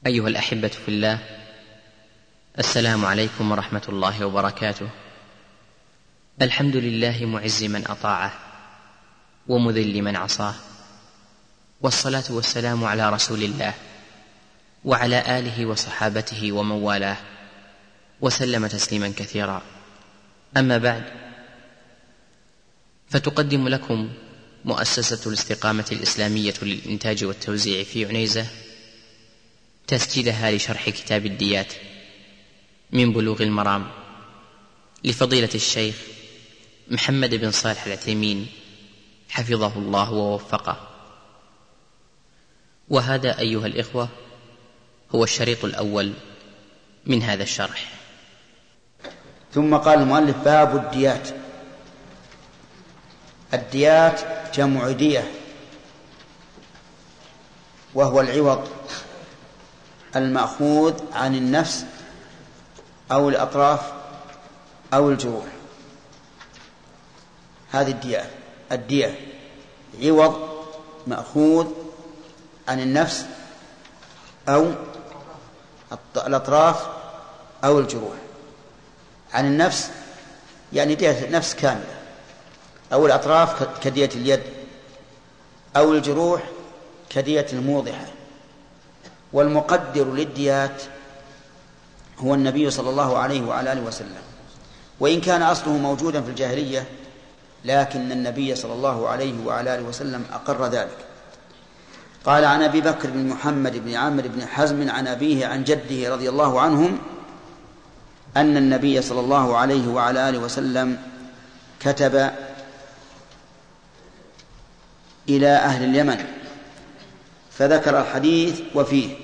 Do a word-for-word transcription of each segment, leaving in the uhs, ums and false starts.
أيها الأحبة في الله، السلام عليكم ورحمة الله وبركاته. الحمد لله معز من أطاعه ومذل من عصاه، والصلاة والسلام على رسول الله وعلى آله وصحابته ومن والاه، وسلم تسليما كثيرا. أما بعد، فتقدم لكم مؤسسة الاستقامة الإسلامية للإنتاج والتوزيع في عنيزة تسجيلها لشرح كتاب الديات من بلوغ المرام لفضيلة الشيخ محمد بن صالح العثيمين حفظه الله ووفقه. وهذا أيها الإخوة هو الشريط الأول من هذا الشرح. ثم قال المؤلف: باب الديات. الديات جمع دية، وهو العوض المأخوذ عن النفس أو الأطراف أو الجروح. هذه الدية الدية عوض مأخوذ عن النفس أو الأطراف أو الجروح. عن النفس يعني دية نفس كاملة، أو الأطراف كدية اليد، أو الجروح كدية الموضحة. والمقدر للديات هو النبي صلى الله عليه وعلى آله وسلم، وإن كان أصله موجودا في الجاهلية، لكن النبي صلى الله عليه وعلى آله وسلم أقر ذلك. قال: عن أبي بكر بن محمد بن عامر بن حزم عن أبيه عن جده رضي الله عنهم أن النبي صلى الله عليه وعلى آله وسلم كتب إلى أهل اليمن فذكر الحديث وفيه.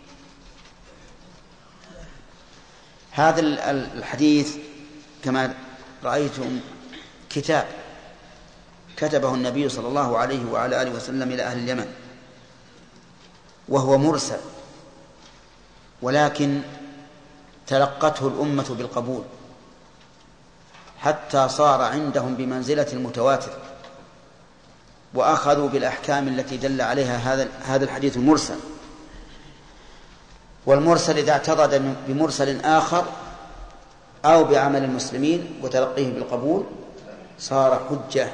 هذا الحديث كما رأيتم كتاب كتبه النبي صلى الله عليه وعلى آله وسلم إلى أهل اليمن، وهو مرسل، ولكن تلقته الأمة بالقبول حتى صار عندهم بمنزلة المتواتر، وأخذوا بالأحكام التي دل عليها هذا هذا الحديث المرسل. والمرسل إذا اعتضد بمرسل آخر أو بعمل المسلمين وتلقيه بالقبول صار حجة.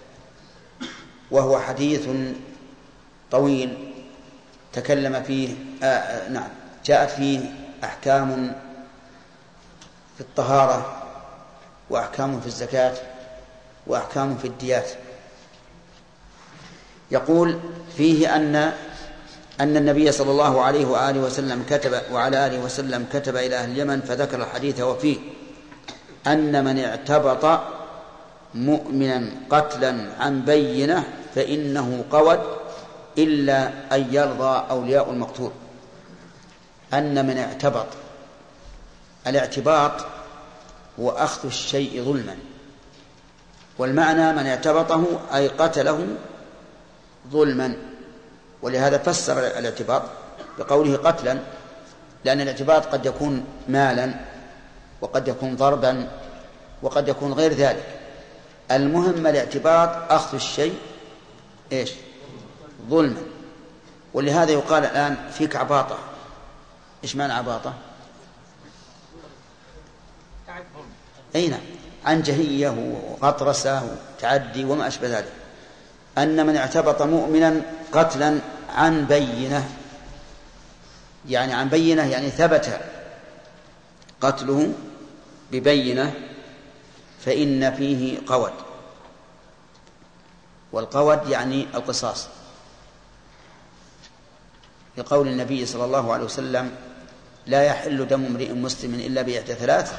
وهو حديث طويل تكلم فيه آه نعم جاءت فيه أحكام في الطهارة، وأحكام في الزكاة، وأحكام في الديات. يقول فيه أن أن النبي صلى الله عليه وآله وسلم كتب وعلى آله وسلم كتب إلى أهل اليمن فذكر الحديث وفيه أن من اعتبط مؤمنا قتلا عن بينة فإنه قود إلا أن يرضى أولياء المقتول. أن من اعتبط، الاعتباط هو أخذ الشيء ظلما، والمعنى من اعتبطه أي قتله ظلما. ولهذا فسر الاعتباط بقوله قتلا، لأن الاعتباط قد يكون مالا، وقد يكون ضربا، وقد يكون غير ذلك. المهم الاعتباط أخذ الشيء إيش؟ ظلما. ولهذا يقال الآن فيك عباطة. إيش معنى عباطة؟ أين؟ عنجهية وغطرسة وتعدي وما أشبه ذلك. أن من اعتبط مؤمنا قتلا عن بينة، يعني عن بينة يعني ثبت قتله ببينة، فإن فيه قود. والقود يعني القصاص، لقول النبي صلى الله عليه وسلم: لا يحل دم امرئ مسلم إلا بإحدى ثلاث: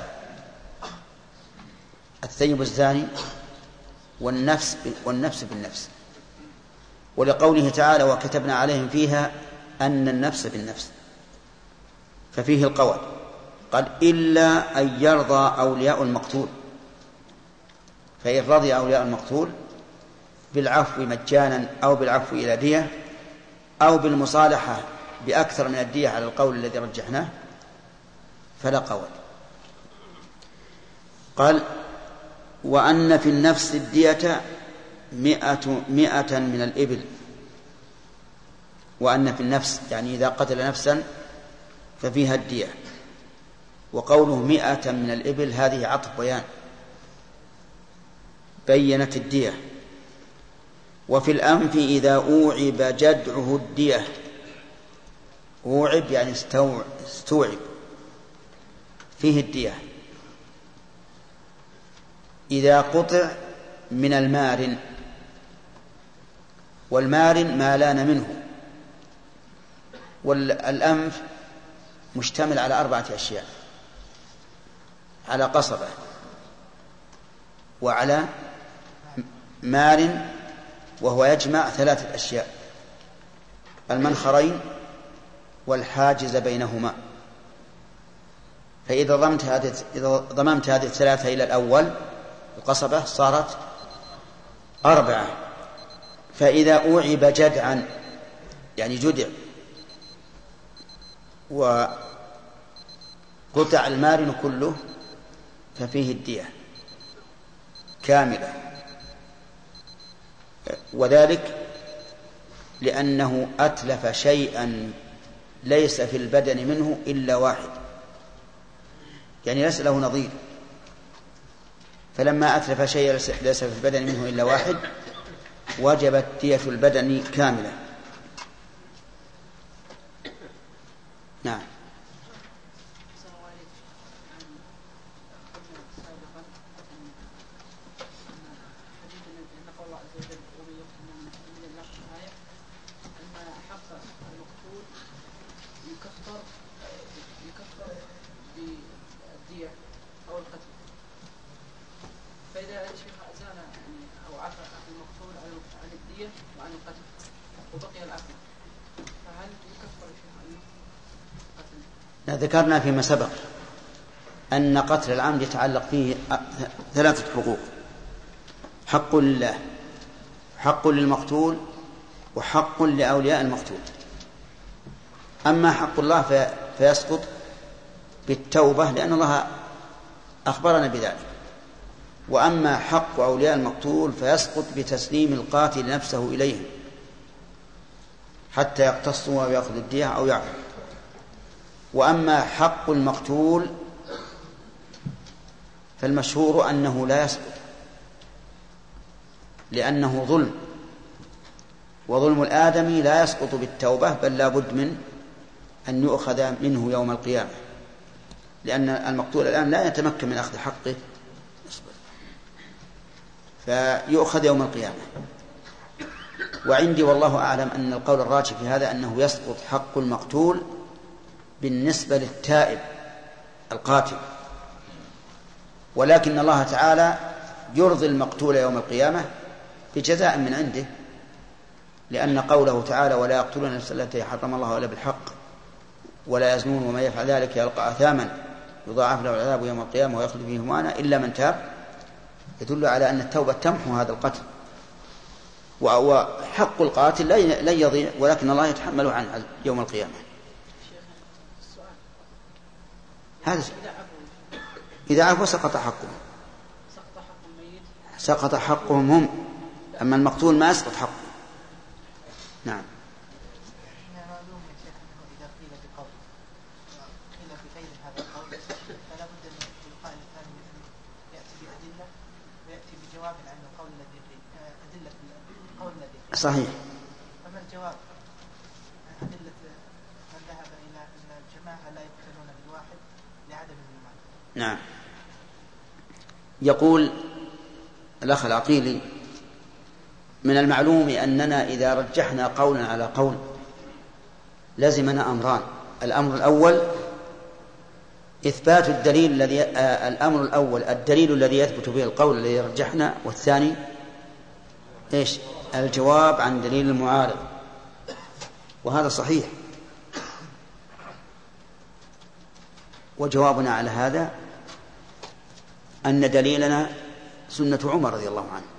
الثيب الزاني، والنفس والنفس بالنفس. ولقوله تعالى: وكتبنا عليهم فيها أن النفس بالنفس، ففيه القود. قال: إلا أن يرضى أولياء المقتول. فإن رضي أولياء المقتول بالعفو مجانا أو بالعفو إلى دية أو بالمصالحة بأكثر من الدية على القول الذي رجحناه فلا قود. قال: وأن في النفس الدية مئة, مئة من الإبل. وأن في النفس يعني إذا قتل نفسا ففيها الدية. وقوله مئة من الإبل هذه عطف بيان، بينت الدية. وفي الأنف إذا أوعب جدعه الدية، أوعب يعني استوعب، فيه الدية. إذا قطع من المارن، والمارن ما لان منه. والأنف مشتمل على أربعة أشياء: على قصبة، وعلى مارن وهو يجمع ثلاثة أشياء: المنخرين والحاجز بينهما. فإذا ضممت هذه إذا ضممت هذه الثلاثة إلى الأول القصبة صارت أربعة. فإذا أوعب جدعا يعني جدع وقطع المارن كله ففيه الدية كاملة، وذلك لأنه أتلف شيئا ليس في البدن منه إلا واحد، يعني ليس له نظير. فلما أتلف شيئا ليس في البدن منه إلا واحد وجبت دية البدن كاملة. نعم. ذكرنا فيما سبق أن قتل العمد يتعلق فيه ثلاثة حقوق: حق لله، حق للمقتول، وحق لأولياء المقتول. أما حق الله في فيسقط بالتوبة لأن الله أخبرنا بذلك، وأما حق أولياء المقتول فيسقط بتسليم القاتل نفسه إليهم حتى يقتصوا ويأخذ الدية أو يعفو. وأما حق المقتول فالمشهور أنه لا يسقط لأنه ظلم، وظلم الآدمي لا يسقط بالتوبة بل لا بد من أن يؤخذ منه يوم القيامة، لأن المقتول الآن لا يتمكن من أخذ حقه فيؤخذ يوم القيامة. وعندي والله أعلم أن القول الراجح في هذا أنه يسقط حق المقتول بالنسبة للتائب القاتل، ولكن الله تعالى يرضي المقتول يوم القيامة بجزاء من عنده، لأن قوله تعالى: ولا يقتلون النفس التي حرم الله إلا بالحق ولا يزنون وما يفعل ذلك يلقى أثاما يضاعف له العذاب يوم القيامة ويخلد فيه مهانا إلا من تاب، يدل على أن التوبة تمحو هذا القتل. وحق القاتل لن يضيع، ولكن الله يتحمله عنه يوم القيامة. هذا إذا عفوا سقط حقهم، سقط حقهم هم، أما المقتول ما يسقط حقه. نعم. صحيح. أما الجواب أدلة من ذهب إلى أن الجماعة لا يقتلون بالواحد لعدم الإيمان. نعم. يقول الأخ العقيلي: من المعلوم أننا إذا رجحنا قولا على قول لزمنا أمران: الأمر الأول إثبات الدليل الذي آه الأمر الأول الدليل الذي يثبت به القول الذي رجحنا، والثاني إيش؟ الجواب عن دليل المعارض. وهذا صحيح. وجوابنا على هذا أن دليلنا سنة عمر رضي الله عنه،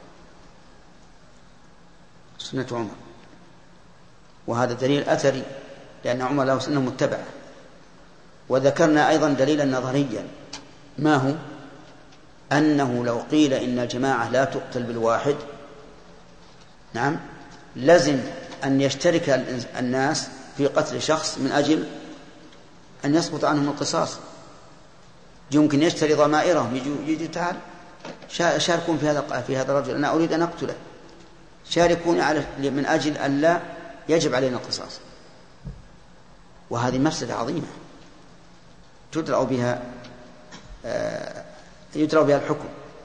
سنة عمر، وهذا دليل أثري لأن عمر له سنة متبعة. وذكرنا أيضا دليلا نظريا، ما هو؟ أنه لو قيل إن الجماعة لا تقتل بالواحد، نعم، لازم أن يشترك الناس في قتل شخص من أجل أن يسقط عنهم القصاص. يمكن يشتري ضمائرهم، يجي تعال شاركون في هذا في هذا الرجل، أنا أريد أن أقتله، شاركوني على من أجل أن لا يجب علينا القصاص. وهذه مفسدة عظيمة تدرأ بها يدرأ بها الحكم.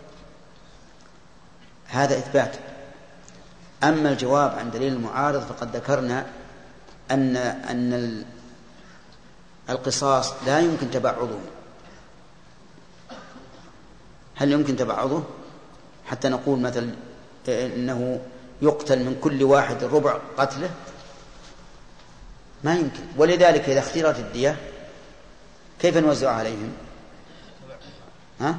هذا إثبات. أما الجواب عن دليل المعارض فقد ذكرنا أن أن القصاص لا يمكن تبعضه. هل يمكن تبعضه حتى نقول مثلا إنه يقتل من كل واحد ربع قتله؟ ما يمكن. ولذلك إذا اختيرت الدية كيف نوزع عليهم؟ ها؟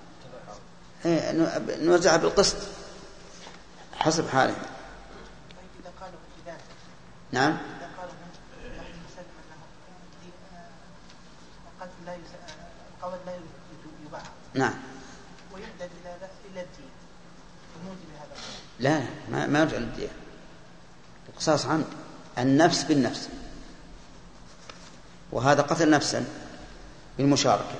نوزعها بالقسط حسب حالهم. نعم. إذا قالوا نسلم أنه القتل لا القول لا يباع. نعم. ويحدد إلى إلى الدين بموجب هذا. لا ما ما يرجع للدية. القصاص عمد، النفس بالنفس، وهذا قتل نفسا بالمشاركة.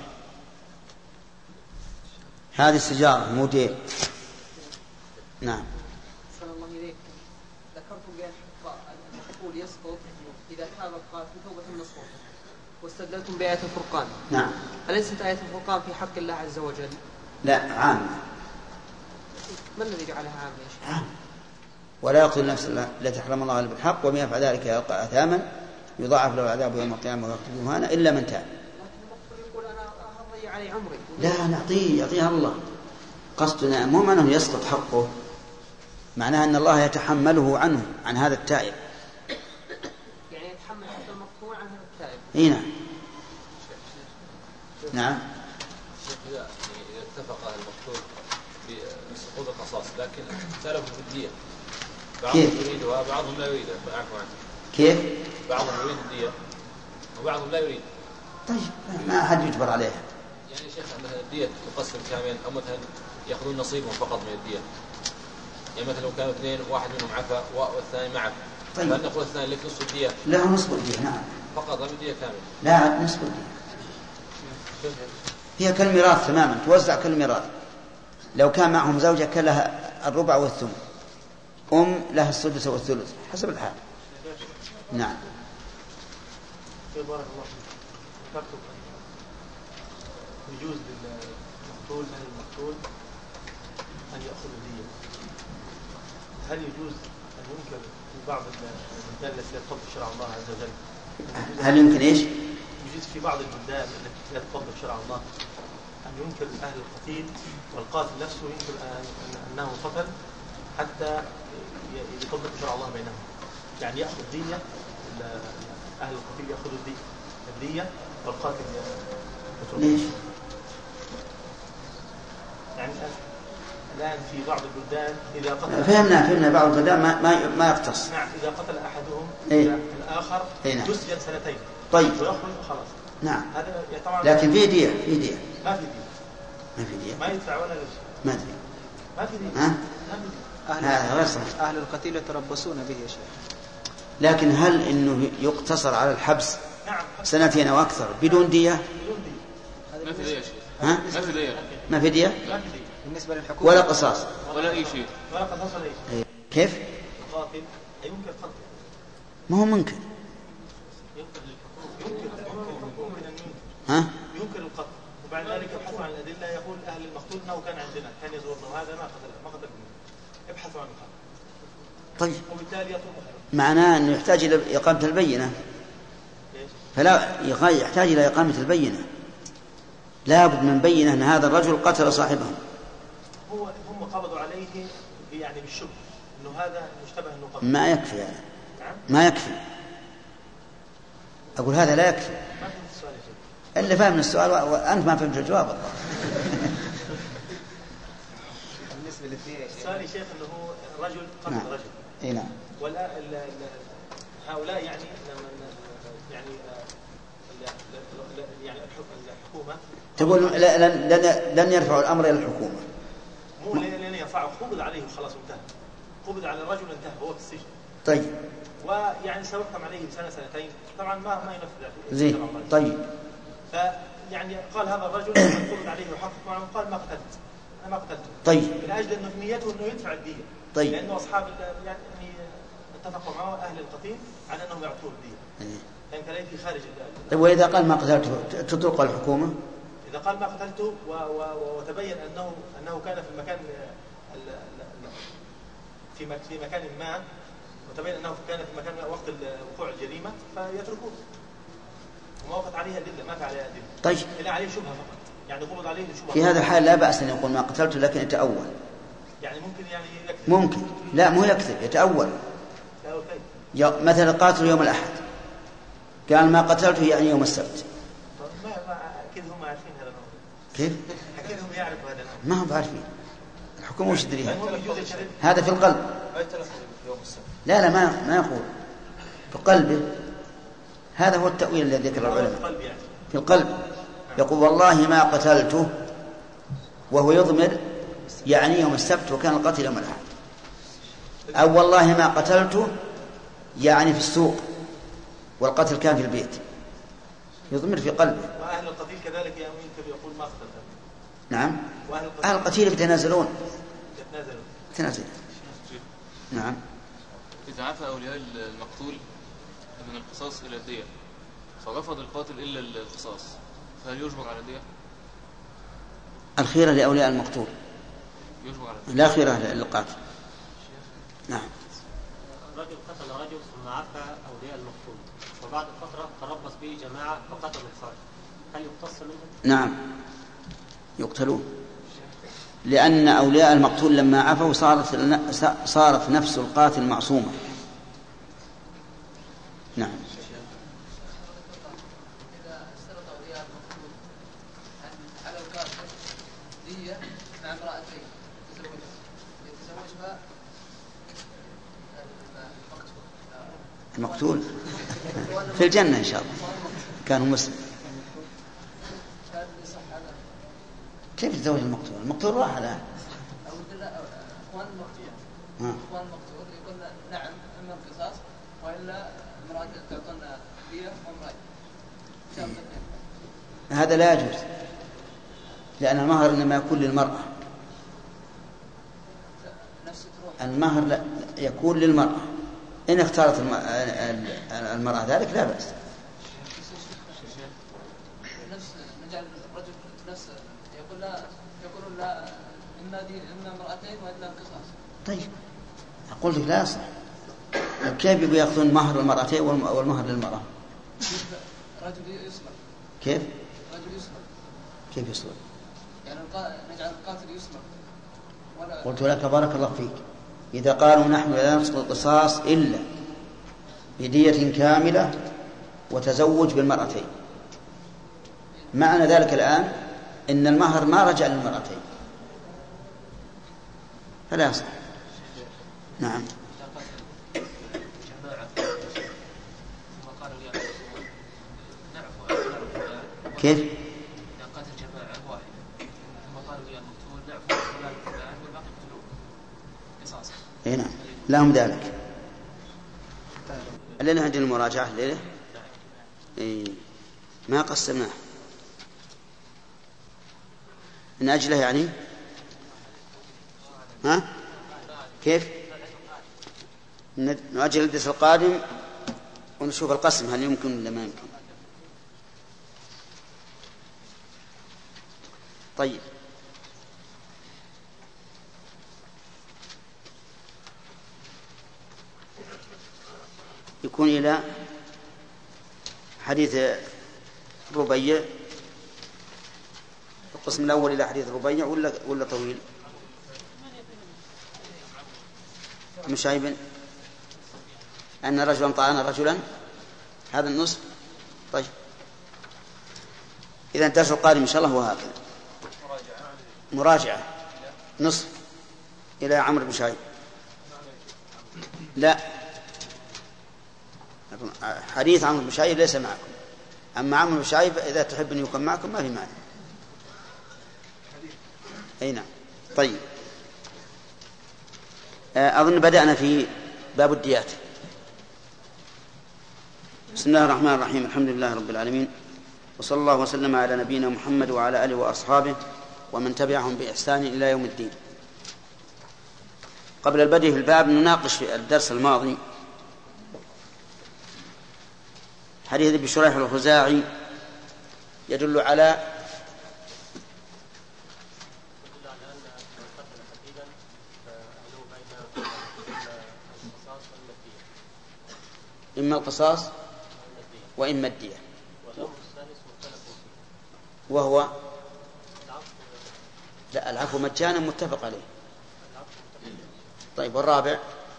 هذه السجارة موديل. نعم. صلى الله إليك. ذكرت بأن المحقول يسقط إذا كان القاتل توبة نصوح، واستدللتم بآية الفرقان. نعم. أليست آية الفرقان في حق الله عز وجل؟ لا، عام. ما الذي جعلها عام يا شيخ؟ عام. ولا يقتل النفس التي حرم الله بالحق ومن يفعل ذلك يلقى أثاما يضاعف له العذاب يوم القيامة ويخلد مهانا إلا من تاب. يقول أنا أضيع علي عمري. لا، نعطيه يعطيها الله. قصدنا مو معناه يسقط حقه، معناه أن الله يتحمله عنه عن هذا التائب. يعني يتحمل حتى المقطوع عن هذا التائب. إيه نعم. نعم. إذا اتفق المقتول بسقوط القصاص لكن اختلفوا في الدية، بعضهم يريدها وبعضهم لا يريدها. عفوا عنه. كيف؟ بعضهم يريد الدية وبعضهم لا يريد. طيب ما أحد يجبر عليها. يعني شيخ مثلا الدية تقسم كاملا أو مثلا يأخذون نصيبهم فقط من الدية. يعني مثلا لو كانوا اثنين واحد منهم عفا والثاني ما عفا. طيب. فهل نقول الثاني لك نصف الدية؟ له نصف الدية. نعم. فقط لا الدية كاملة. لا، نصف الدية. هي كالميراث تماما، توزع كالميراث. لو كان معهم زوجة كان لها الربع والثمن، أم لها السدس والثلث حسب الحال. نعم. بارك الله فيك. يجوز للمقتول أهل المقتول أن يأخذ الدية. هل يجوز أن ينكر في بعض البلدان التي لا تطبق شرع الله عز وجل؟ هل يمكن إيش؟ يجوز في بعض البلدان التي لا تطبق شرع الله أن ينكر أهل القتيل والقاتل نفسه ينكر أنه قتل حتى يطبق شرع الله بينهم. يعني يأخذ دية، أهل القتيل يأخذوا الدية والقاتل يأخذ. ليش؟ يعني الآن في بعض البلدان إذا قتل فهمنا فهمنا بعض البلدان ما ما ما يقتص. نعم. إذا قتل أحدهم إيه؟ الآخر إيه نعم. يسجن سنتين. طيب. ويخرج خلاص. نعم. هذا طبعا. لكن في دية في دية. ما في دية. ما في دية. ما يدفع ولا شيء. ما أدري. ما في دية. ها؟ ما في دية. هذا غير صحيح. أهل القتيل يتربصون به يا شيخ. لكن هل إنه يقتصر على الحبس نعم. سنتين أو أكثر بدون دية؟ بدون دية. ما في دية. ها؟ ما في دية. ما في دية؟ ما في دية. بالنسبة للحكومة ولا قصاص ولا أي شيء. ولا قصاص ولا أي شيء. كيف؟ القاتل ينكر قتله. ما هو منكر. ينكر للحكومة. ينكر الحكومة من المنكر. ها؟ ينكر القتل. وبعد ذلك يبحثوا عن الأدلة. يقول أهل المقتول أنه كان عندنا كان يزورنا وهذا ما قتل ما قتل منه. ابحثوا عن القتل. طيب. وبالتالي يطلب. معناه أنه يحتاج إلى إقامة البينة. فلا يحتاج إلى إقامة البينة. لا بد من بينة أن هذا الرجل قتل صاحبه. هو هم قبضوا عليه يعني بالشبه إنه هذا مشتبه إنه قتل. ما يكفي هذا. نعم. ما يكفي. أقول هذا لا يكفي. ما فهمت السؤال يا شيخ. إلا فهم السؤال وأنت ما فهمت الجواب الله. بالنسبة للدية السؤال يا شيخ إنه هو رجل قتل نعم. رجل. إيه نعم. ولا هؤلاء يعني يعني يعني الحكومة تقول لن لن يرفعوا الأمر إلى الحكومة. مو لن يرفعوا. قبض عليه وخلاص انتهى. قبض على الرجل انتهى هو في السجن. طيب. ويعني سيحكم عليه سنة سنتين، طبعا ما ما ينفذ. زين طيب. فيعني قال هذا الرجل يقول عليه يحقق معه، قال ما قتلت، أنا ما قتلته. طيب. من أجل أنه نيته أنه يدفع الدية. طيب. لأنه أصحاب يعني اتفقوا معه أهل القتيل على أنهم يعطوه الدية. إيه. كان كان في خارج الدية. طيب وإذا قال ما قتلته تطلق الحكومة؟ إذا قال ما قتلته وتبين أنه أنه كان في المكان في في مكان ما، وتبين أنه كان في مكان وقت وقوع الجريمة، فيتركوه. وما وقت عليها أدلة، ما في عليها أدلة. طيب. إلا عليه شبهة فقط، يعني قبض عليه شبهة. في هذا الحال لا بأس أن يقول ما قتلته لكن يتأول. يعني ممكن يعني يكذب. ممكن، لا مو يكذب، يتأول. مثلا قاتل يوم الأحد، قال ما قتلته يعني يوم السبت. ما أكيد هم عارفين هذا الأمر. كيف؟ أكيد هم يعرفوا هذا الأمر. ما هم عارفين. الحكومة وش تدريها؟ هذا في القلب. لا لا ما ما يقول في قلبه. هذا هو التأويل الذي ذكر العلماء. في القلب يقول والله ما قتلته، وهو يضمر يعني يوم السبت وكان القتل يوم الأحد. أو والله ما قتلته يعني في السوق والقتل كان في البيت، يضمر في قلبه. وأهل القتيل كذلك يمكن يقول ما قتلته. نعم. أهل القتيل يتنازلون. يتنازلون. يتنازلون. نعم. إذا عفى أولياء المقتول من القصاص إلى الدية فرفض القاتل إلا القصاص، فهل يجبر على الدية؟ الخيرة لأولياء المقتول، يجبر على الدية. لا خيرة للقاتل. نعم. رجل قتل رجل ثم عفى أولياء المقتول، وبعد فترة تربص به جماعة فقتلوا الفاعل، هل يقتص منهم؟ نعم يقتلون، لأن أولياء المقتول لما عفوا صارت صارت نفس القاتل معصومة. نعم. إذا اشترط أولياء المقتول أن على القاتل دية مع امرأتين يتزوجها المقتول في الجنة إن شاء الله كانوا مسلم. كيف يتزوج المقتول؟ المقتول راح الآن. أخوان المقتول أخوان المقتول يقول نعم إما القصاص وإلا امرأة تعطينا دية وامرأة. هذا لا يجوز، لأن المهر إنما يكون للمرأة. المهر لا يكون للمرأة، إن اختارت المرأة ذلك لا بأس. نفس نجعل الرجل نفس يقول لا يقول لا إما دين إما امرأتين وإلا القصاص. طيب أقول لك لا يصح. كيف يبغوا يأخذون مهر المرأتين والمهر للمرأة؟ رجل يصلح. كيف؟ رجل يصلح. كيف يصلح؟ يعني نجعل القاتل يصلح. قلت لك بارك الله فيك، إذا قالوا نحن لا نسقط القصاص إلا بدية كاملة وتزوج بالمرأتين، معنى ذلك الآن إن المهر ما رجع للمرأتين، فلا يصح. نعم. كيف؟ إذا قتل جماعة واحدة ثم قالوا يا مقتول نعفو فلان فلان والباقي يقتلون قصاصا. إيه نعم لهم ذلك. لنا عندنا المراجعة الليلة. إيه ما قسمناه من أجله يعني. ها كيف؟ نؤجل الدرس القادم ونشوف القسم هل يمكن ولا ما يمكن. طيب يكون إلى حديث ربيع القسم الأول إلى حديث ربيع ولا ولا طويل؟ مشايب أن رجلا طعن رجلا هذا النصف. طيب إذا الدرس القادم إن شاء الله هو هكذا مراجعة نصف إلى عمرو بن شعيب. لا حديث عمرو بن شعيب ليس معكم، أما عمرو بن شعيب إذا تحب أن يكون معكم ما في معنى. أي نعم. طيب أظن بدأنا في باب الديات. بسم الله الرحمن الرحيم. الحمد لله رب العالمين، وصلى الله وسلم على نبينا محمد وعلى آله وأصحابه ومن تبعهم بإحسان إلى يوم الدين. قبل البدء في الباب نناقش في الدرس الماضي حديث ابي شريح الخزاعي يدل على إما القصاص وإما الدية، وهو لا العفو مجانا متفق عليه. طيب والرابع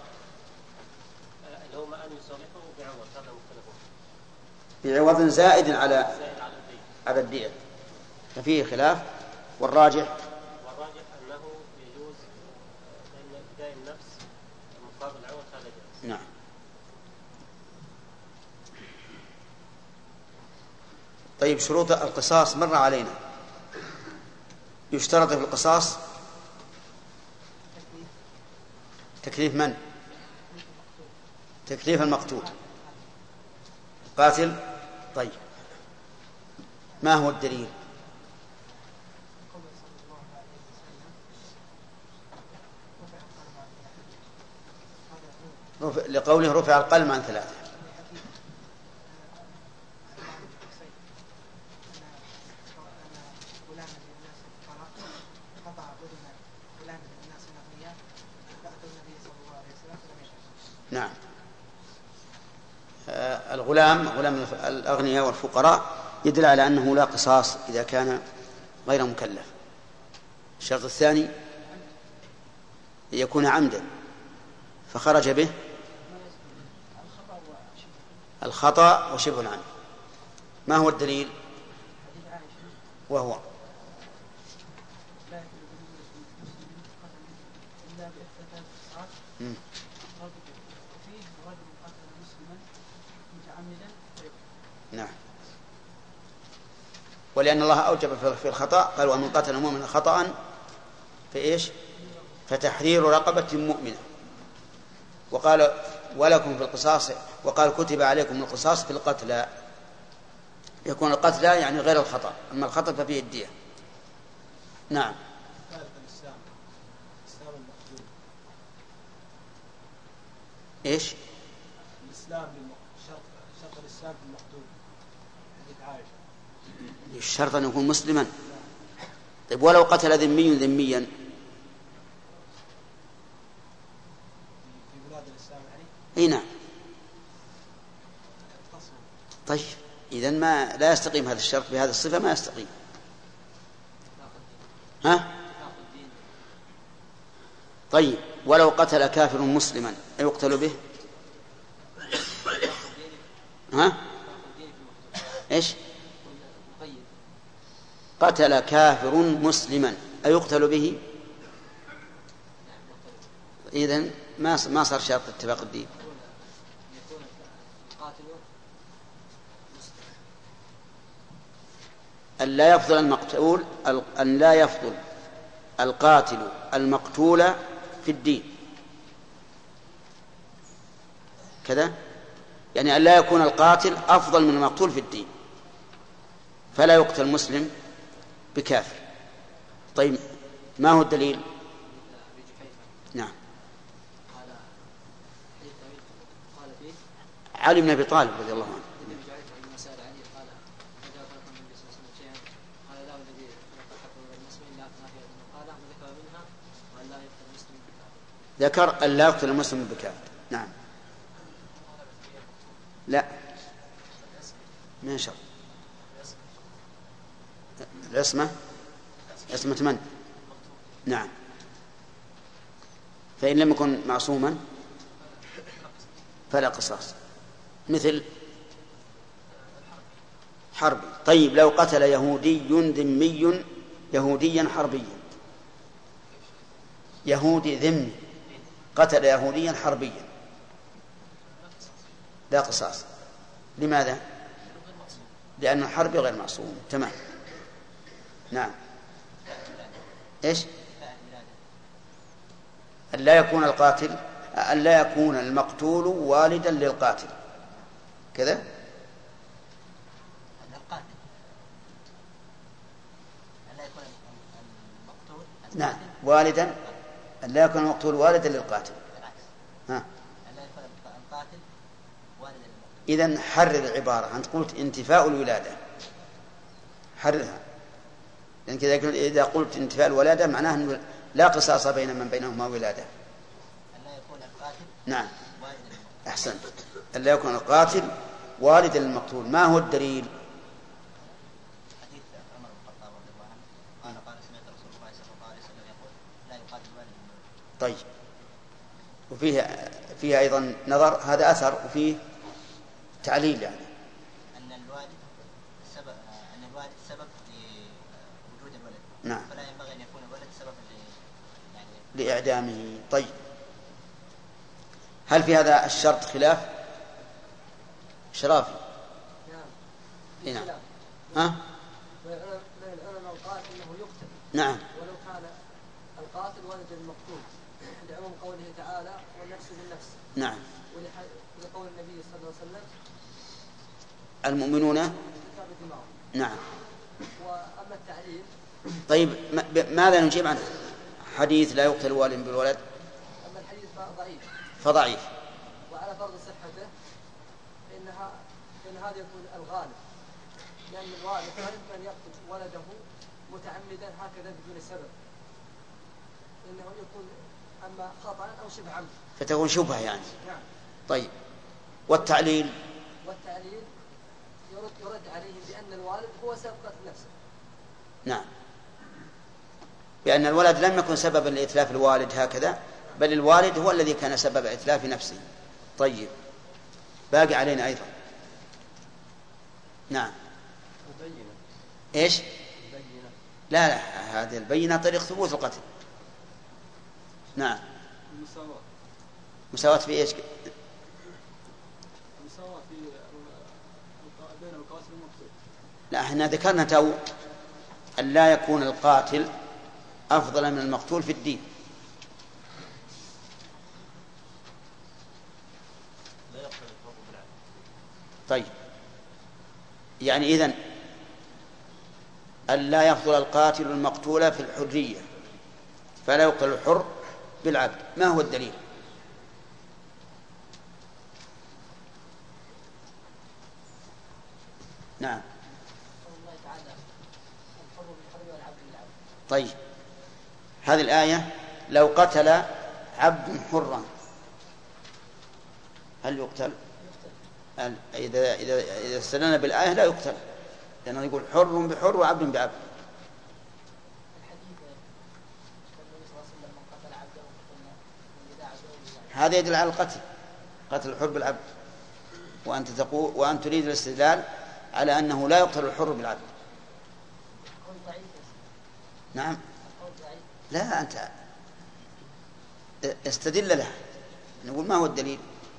بعوض زائد على على الدية، ففيه خلاف. والراجح والراجح أنه يجوز أن إبداء النفس مقابل العوض هذا جائز. نعم. طيب شروط القصاص مر علينا. يشترط في القصاص تكليف من؟ تكليف المقتول قاتل. طيب ما هو الدليل؟ لقوله رفع القلم عن ثلاثة. نعم. آه الغلام غلام الأغنياء والفقراء يدل على أنه لا قصاص إذا كان غير مكلف. الشرط الثاني يكون عمدا فخرج به الخطأ وشبه العمد. ما هو الدليل؟ وهو م. نعم. ولأن الله أوجب في الخطأ قال ومن قتل مؤمنا خطأ فإيش؟ فتحرير رقبة مؤمنة. وقال ولكم في القصاص، وقال كتب عليكم القصاص في القتلى. يكون القتلى يعني غير الخطأ، أما الخطأ ففيه الدية. نعم. إيش؟ الإسلام شرط شرط الإسلام في المقتول حديث عائشة. الشرط أن يكون مسلما. طيب ولو قتل ذمي ذميا في بلاد الإسلام يعني؟ أي نعم. طيب إذن ما لا يستقيم هذا الشرط بهذه الصفة، ما يستقيم. ها؟ طيب ولو قتل كافر مسلما أيقتل به؟ ها؟ إيش؟ قتل كافر مسلما أيقتل به؟ إذن ما ما صار شرط اتفاق الدين. أن لا يفضل المقتول أن لا يفضل القاتل المقتول في الدين كذا، يعني أن لا يكون القاتل أفضل من المقتول في الدين، فلا يقتل مسلم بكافر. طيب ما هو الدليل؟ نعم. علي بن أبي طالب رضي الله عنه. ذكر أن لا يقتل المسلم بكافر. نعم. لا ما شرط. العصمة عصمة من؟ نعم. فإن لم يكن معصوما فلا قصاص، مثل حربي. طيب لو قتل يهودي ذمي يهوديا حربيا، يهودي ذمي قتل يهوديا حربيا لا قصاص. لماذا؟ لأن الحرب غير معصوم. تمام. نعم. إيش؟ أن لا يكون القاتل أن لا يكون المقتول والدا للقاتل كذا. نعم والدا أن لا يكون المقتول والدا للقاتل. ها إذن حرر العبارة. أنت قلت انتفاء الولادة، حررها، لأن كذا إذا قلت انتفاء الولادة معناه أنه لا قصاص بين من بينهما ولادة. نعم أحسن، أن لا يكون القاتل والدا للمقتول. ما هو الدليل؟ طيب، وفيه فيه أيضا نظر، هذا أثر وفيه تعليل يعني أن الوالد سبب أن الوالد سبب لوجود الولد. نعم. فلا ينبغي أن يكون الولد سببا يعني لإعدامه. طيب، هل في هذا الشرط خلاف؟ شرافي. نعم. نعم. ها؟ العلماء القاتل أنه يقتل. نعم. ولو كان القاتل والد المقتول لعموم قوله تعالى والنفس بالنفس. نعم. ولقول النبي صلى الله عليه وسلم المؤمنون. نعم. وأما التعليل. طيب، ماذا نجيب عن حديث لا يقتل والد بالولد؟ أما الحديث ضعيف. فضعيف. وعلى فرض صحته فإنها فإن هذا يكون الغالب، لأن الوالد لا يمكن أن يقتل ولده متعمدا هكذا بدون سبب، إنه يكون أما خطأ أو شبه عمد، فتكون شبهة يعني. نعم. طيب، والتعليل؟ والتعليل يرد, يرد عليه بأن الوالد هو سبب قتل نفسه. نعم، بأن الولد لم يكن سببا لإتلاف الوالد هكذا، بل الوالد هو الذي كان سبب إتلاف نفسه. طيب، باقي علينا أيضا. نعم. البينة. إيش؟ البينة. لا لا، هذه البينة طريق ثبوت القتل. نعم. المساواة. مساواة في إيش؟ المساواة في بين القاتل والمقتول. لا، احنا ذكرنا تو أن لا يكون القاتل أفضل من المقتول في الدين. طيب، يعني إذن أن لا يفضل القاتل المقتول في الحرية، فلا يقتل الحر بالعبد. ما هو الدليل؟ نعم. طيب، هذه الآية لو قتل عبد حرا هل يقتل؟ إذا إذا إذا استدلنا بالآية لا يقتل، لأنه يقول حر بحر وعبد بعبد. هذا يدل على القتل، قتل الحر بالعبد، وأنت تقول وأنت تريد الاستدلال على أنه لا يقتل الحر بالعبد. نعم. لا، أنت استدل له، نقول ما هو الدليل؟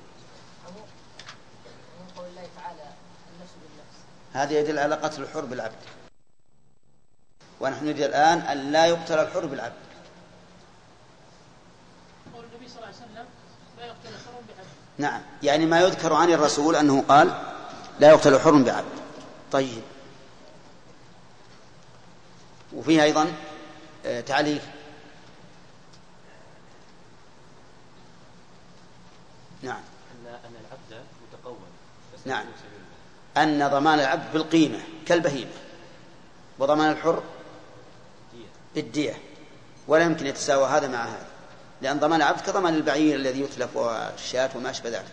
هذا يدل على قتل الحر بالعبد، ونحن نريد الآن أن لا يقتل الحر بالعبد. قول النبي صلى الله عليه وسلم لا يقتل الحر بعبد. نعم، يعني ما يذكر عن الرسول أنه قال لا يقتل الحر بعبد. طيب، وفيها أيضا تعليق. نعم. أن العبد متقوم. نعم، أن ضمان العبد بالقيمة كالبهيمة، وضمان الحر بالدية، ولا يمكن يتساوى هذا مع هذا، لأن ضمان العبد كضمان البعير الذي يتلف والشاة وما أشبه ذلك.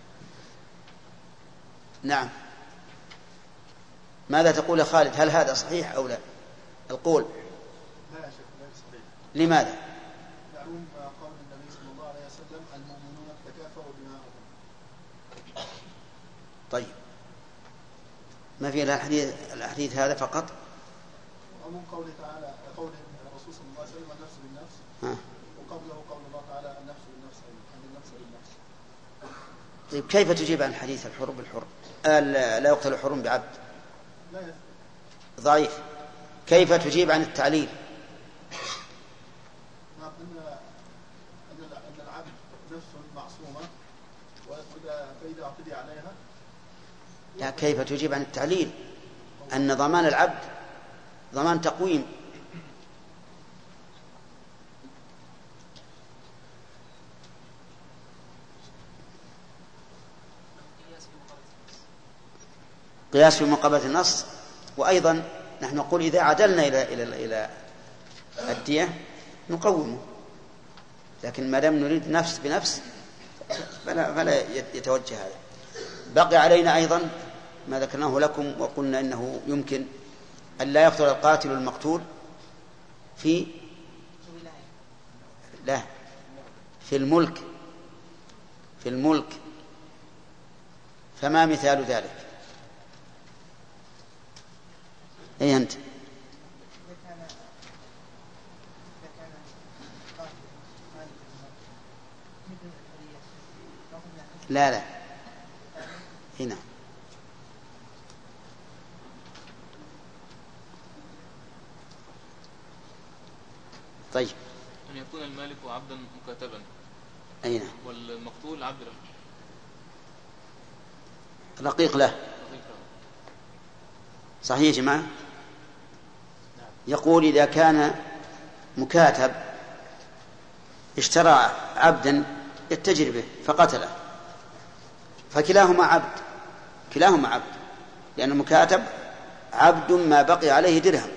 نعم. ماذا تقول يا خالد؟ هل هذا صحيح أو لا القول؟ لا يا شيخ، لا صحيح. لماذا؟ معلوم قول النبي صلى الله عليه وسلم المؤمنون تكافؤوا دماءهم. طيب، ما في إلا الحديث الحديث هذا فقط. ومن قوله تعالى قول الرسول صلى الله عليه وسلم النفس بالنفس. ها. وقبله قول الله تعالى النفس بالنفس أي النفس بالنفس. طيب، كيف تجيب عن حديث الحر بالحر؟ لا يقتل الحر بعبد. لا يثبت. ضعيف. كيف تجيب عن التعليل؟ نعم، أن أن العبد نفس معصومة، وإذا فإذا اعتدي عليها. لا، كيف تجيب عن التعليل أن ضمان العبد ضمان تقويم؟ قياس في مقابلة النص. وأيضا نحن نقول إذا عدلنا إلى إلى إلى الدية نقومه، لكن ما دام نريد نفس بنفس فلا, فلا يتوجه هذا. بقي علينا أيضا ما ذكرناه لكم وقلنا إنه يمكن أن لا يقتل القاتل المقتول في لا في الملك في الملك فما مثال ذلك؟ أي أنت؟ لا لا هنا طيب أن يكون المالك عبدا مكاتبا. أين؟ والمقتول عبد رقيق له. صحيح يا جماعة؟ يقول إذا كان مكاتب اشترى عبدا يتجر به فقتله فكلاهما عبد، كلاهما عبد، لأن المكاتب عبد ما بقي عليه درهم،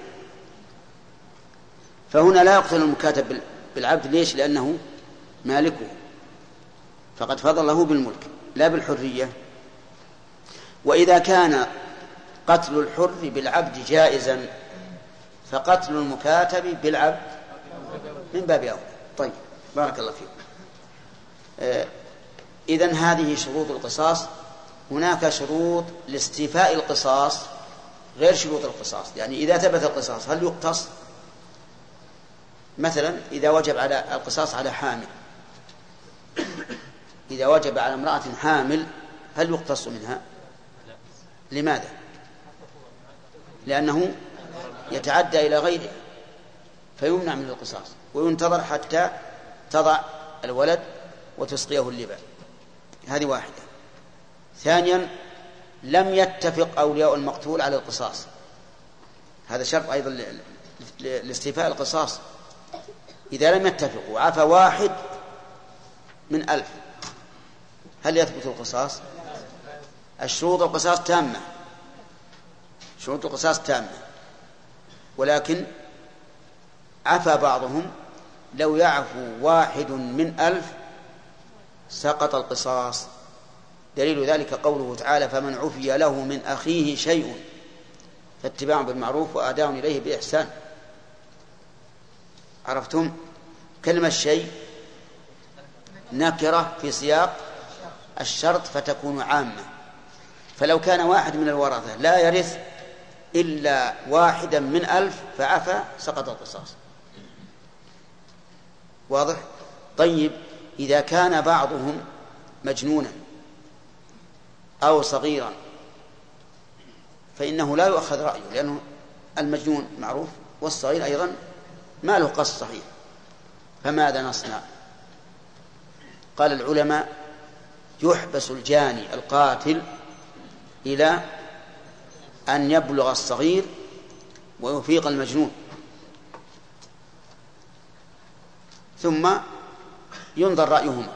فهنا لا يقتل المكاتب بالعبد. ليش؟ لأنه مالكه فقد فضله بالملك لا بالحرية. وإذا كان قتل الحر بالعبد جائزا فقتل المكاتب بالعبد من باب أولى. طيب بارك الله فيكم. آه إذن هذه شروط القصاص. هناك شروط لاستيفاء القصاص غير شروط القصاص، يعني إذا ثبت القصاص هل يقتص؟ مثلا إذا وجب على القصاص على حامل، إذا وجب على امرأة حامل هل يقتص منها؟ لماذا؟ لأنه يتعدى إلى غيره فيمنع من القصاص وينتظر حتى تضع الولد وتسقيه اللبن. هذه واحدة. ثانيا لم يتفق أولياء المقتول على القصاص، هذا شرط أيضا لاستيفاء القصاص. إذا لم يتفقوا عفى واحد من ألف هل يثبت القصاص؟ الشروط القصاص تامة، شروط القصاص تامة، ولكن عفى بعضهم. لو يعفو واحد من ألف سقط القصاص. دليل ذلك قوله تعالى فمن عفي له من أخيه شيء فاتباع بالمعروف وأداء إليه بإحسان. عرفتم؟ كلمة شيء نكرة في سياق الشرط فتكون عامة. فلو كان واحد من الورثة لا يرث إلا واحدا من ألف فعفى سقط القصاص. واضح؟ طيب إذا كان بعضهم مجنونا أو صغيرا فإنه لا يؤخذ رأيه، لأنه المجنون معروف والصغير أيضا ما له قصد صحيح. فماذا نصنع؟ قال العلماء يحبس الجاني القاتل إلى أن يبلغ الصغير ويفيق المجنون، ثم ينظر رأيهما.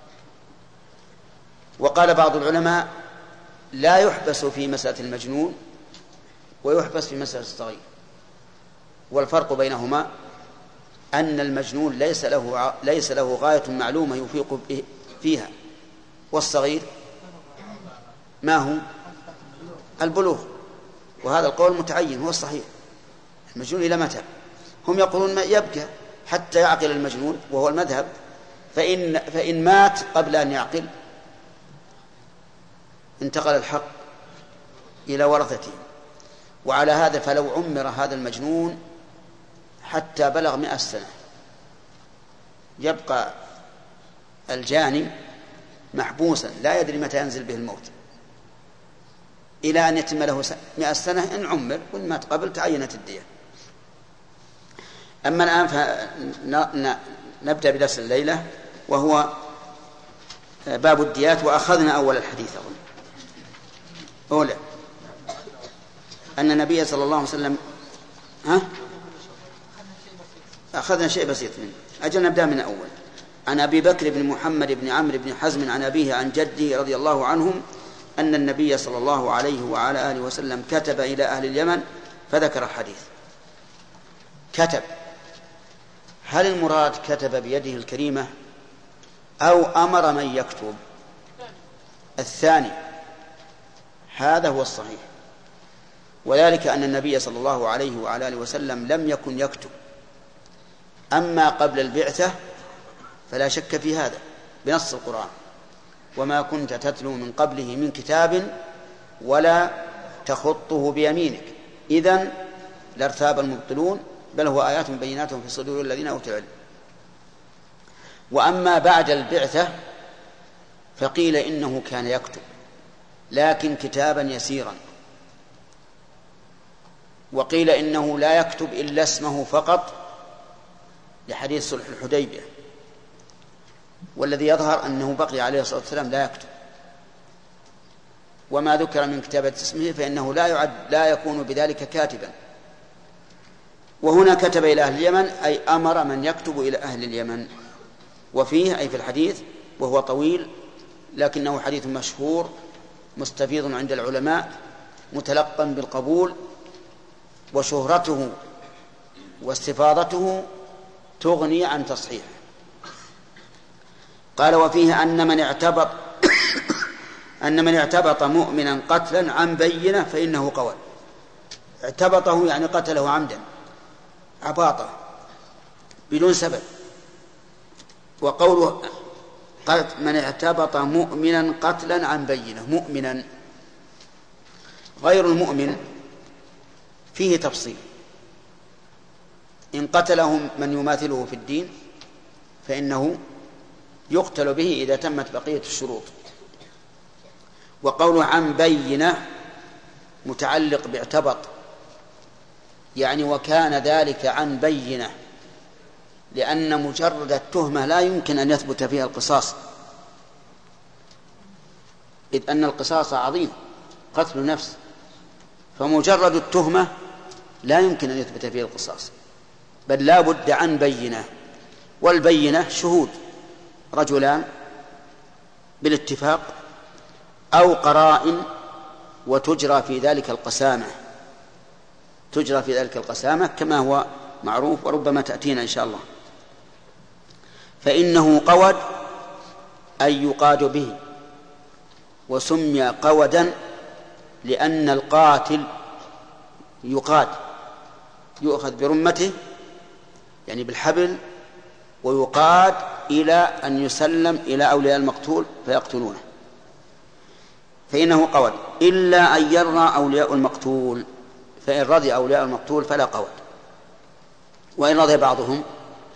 وقال بعض العلماء لا يحبس في مسألة المجنون ويحبس في مسألة الصغير، والفرق بينهما أن المجنون ليس له ليس له غاية معلومة يفيق فيها، والصغير ما هو البلوغ، وهذا القول متعين هو الصحيح. المجنون إلى متى؟ هم يقولون ما يبقى حتى يعقل المجنون وهو المذهب، فإن, فإن مات قبل أن يعقل انتقل الحق إلى ورثته. وعلى هذا فلو عمر هذا المجنون حتى بلغ مئة سنة يبقى الجاني محبوسا لا يدري متى ينزل به الموت إلى أن يتم له مئة سنة إن عمر، وإن مات قبل تعينت الدية. أما الآن فنبدأ بدرس الليلة وهو باب الديات. وأخذنا أول الحديث أظن أولى أن النبي صلى الله عليه وسلم ها أخذنا شيء بسيط منه. أجل نبدأ من أول. عن أبي بكر بن محمد بن عمرو بن حزم عن أبيه عن جده رضي الله عنهم أن النبي صلى الله عليه وعلى آله وسلم كتب إلى أهل اليمن فذكر الحديث. كتب، هل المراد كتب بيده الكريمة أو أمر من يكتب؟ الثاني، هذا هو الصحيح، وذلك أن النبي صلى الله عليه وعلى آله وسلم لم يكن يكتب. أما قبل البعثة فلا شك في هذا بنص القرآن: وما كنت تتلو من قبله من كتاب ولا تخطه بيمينك إذن لارتاب المبطلون بل هو آيات بينات في صدور الذين أوتوا العلم. وأما بعد البعثة فقيل إنه كان يكتب لكن كتابا يسيرا، وقيل إنه لا يكتب إلا اسمه فقط لحديث صلح الحديبية، والذي يظهر أنه بقي عليه الصلاة والسلام لا يكتب، وما ذكر من كتابة اسمه فإنه لا يعد لا يكون بذلك كاتبا. وهنا كتب إلى أهل اليمن أي أمر من يكتب إلى أهل اليمن. وفيه أي في الحديث، وهو طويل لكنه حديث مشهور مستفيض عند العلماء متلقا بالقبول، وشهرته واستفاضته تغني عن تصحيحه. قال: وفيه أن من اعتبط أن من اعتبط مؤمنا قتلا عن بينة فإنه قول. اعتبطه يعني قتله عمدا، عباطة بدون سبب. وقوله من اعتبط مؤمنا قتلا عن بينة، مؤمنا غير المؤمن فيه تفصيل: إن قتله من يماثله في الدين فإنه يقتل به إذا تمت بقية الشروط. وقوله عن بينة متعلق باعتبط، يعني وكان ذلك عن بينة، لأن مجرد التهمة لا يمكن أن يثبت فيها القصاص، إذ أن القصاص عظيم، قتل نفس، فمجرد التهمة لا يمكن أن يثبت فيها القصاص، بل لا بد عن بينة. والبينة شهود رجلان بالاتفاق أو قرائن، وتجرى في ذلك القسامة تجرى في ذلك القسامة كما هو معروف، وربما تأتينا إن شاء الله. فإنه قود أي يقاد به، وسمي قودا لأن القاتل يقاد، يؤخذ برمته يعني بالحبل، ويقاد إلى أن يسلم إلى أولياء المقتول فيقتلونه. فإنه قود إلا أن يرضى أولياء المقتول، فإن رضي أولياء المقتول فلا قود، وإن رضي بعضهم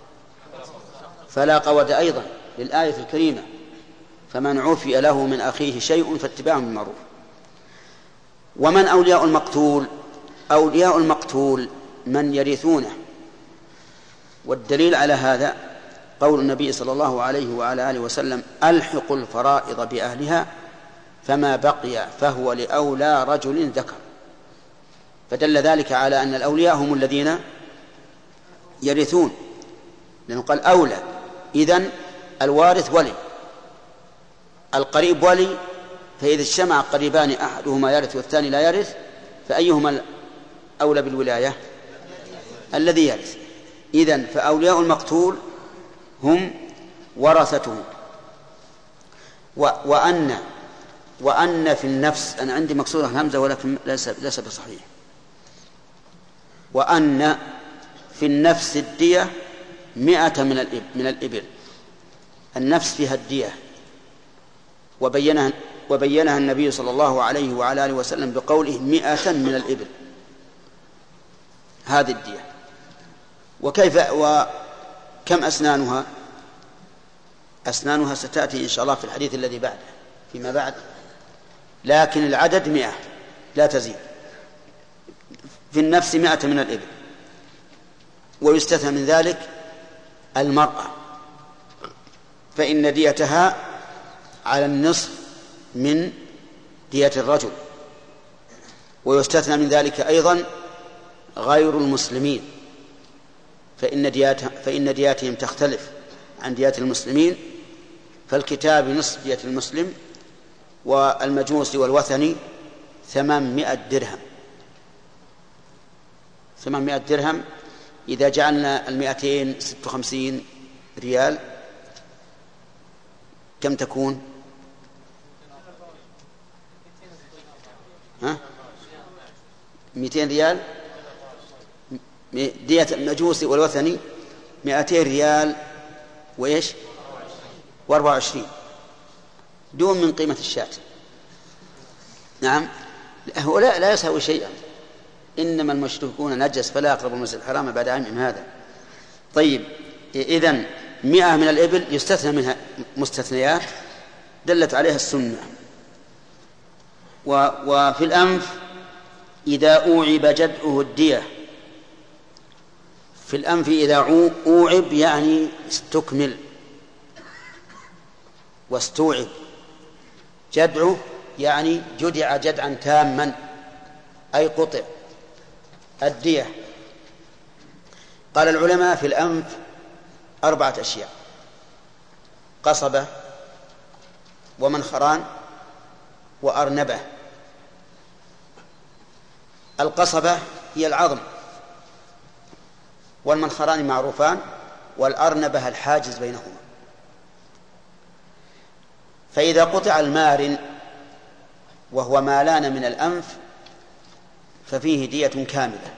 فلا قود أيضا للآية الكريمة: فمن عفي له من أخيه شيء فاتباع بالمعروف. ومن أولياء المقتول؟ أولياء المقتول من يرثونه، والدليل على هذا قول النبي صلى الله عليه وعلى آله وسلم: ألحقوا الفرائض بأهلها فما بقي فهو لأولى رجل ذكر. فدل ذلك على أن الأولياء هم الذين يرثون، لأنه قال أولى، إذن الوارث ولي، القريب ولي، فإذا اجتمع قريبان أحدهما يرث والثاني لا يرث فأيهما أولى بالولاية؟ الذي يرث. إذن فأولياء المقتول هم ورثته. وأن وأن في النفس، أنا عندي مكسورة همزة ولكن ليس ليس بصحيح، وأن في النفس الدية مئة من الإبل من الإبل النفس فيها الدية، وبينها وبينها النبي صلى الله عليه وعلى آله وسلم بقوله مئة من الإبل، هذه الدية. وكيف وكم أسنانها؟ أسنانها ستأتي إن شاء الله في الحديث الذي بعده فيما بعد، لكن العدد مئة لا تزيد. في النفس مئة من الإبل. ويستثنى من ذلك المرأة، فإن ديتها على النصف من دية الرجل. ويستثنى من ذلك أيضا غير المسلمين، فإن دياتهم, فإن دياتهم تختلف عن ديات المسلمين، فالكتاب نصف دية المسلم، والمجوس والوثني ثمانمائة درهم. ثمانمائة درهم إذا جعلنا المائتين ست وخمسين ريال كم تكون؟ ها؟ مئتين ريال. دية المجوس والوثني مئتين ريال وإيش؟ وأربعة وعشرين دون من قيمة الشاة. نعم، هو لا, لا يساوي شيئا. إنما المشركون نجس فلا يقربوا المسجد الحرام بعد عامهم هذا. طيب، إذن مئة من الإبل يستثنى منها مستثنيات دلت عليها السنة. وفي الأنف إذا أوعب جدعه الدية. في الأنف إذا أوعب يعني استكمل واستوعب. جدعه يعني جدع جدعا تاما أي قطع. الدية قال العلماء في الأنف أربعة أشياء: قصبة ومنخران وأرنبة. القصبة هي العظم، والمنخران معروفان، والأرنبة الحاجز بينهما. فإذا قطع المارن وهو ما لان من الأنف ففيه دية كاملة،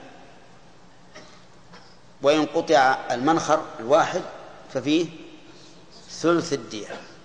وإن قطع المنخر الواحد ففيه ثلث الدية،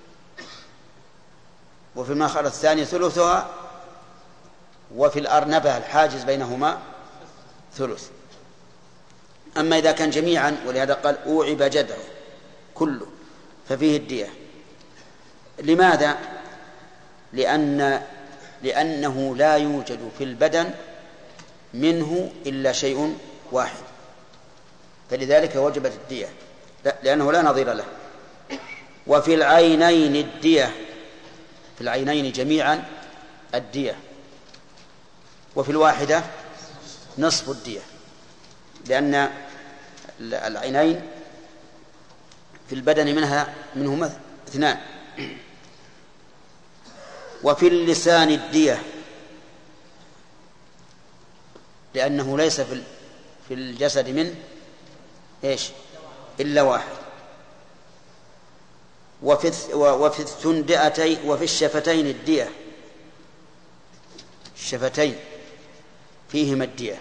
وفي المنخر الثاني ثلثها، وفي الأرنبة الحاجز بينهما ثلث. أما إذا كان جميعا، ولهذا قال أوعب جدعه كله، ففيه الدية. لماذا؟ لأن لأنه لا يوجد في البدن منه إلا شيء واحد، فلذلك وجبت الدية، لأنه لا نظير له. وفي العينين الدية، في العينين جميعا الدية. وفي الواحدة نصف الدية، لأن العينين في البدن منها منهما اثنان. وفي اللسان الدية، لأنه ليس في الجسد منه إيش إلا واحد. وفي وفي الثندئتين وفي الشفتين الدية، الشفتين فيهما الدية.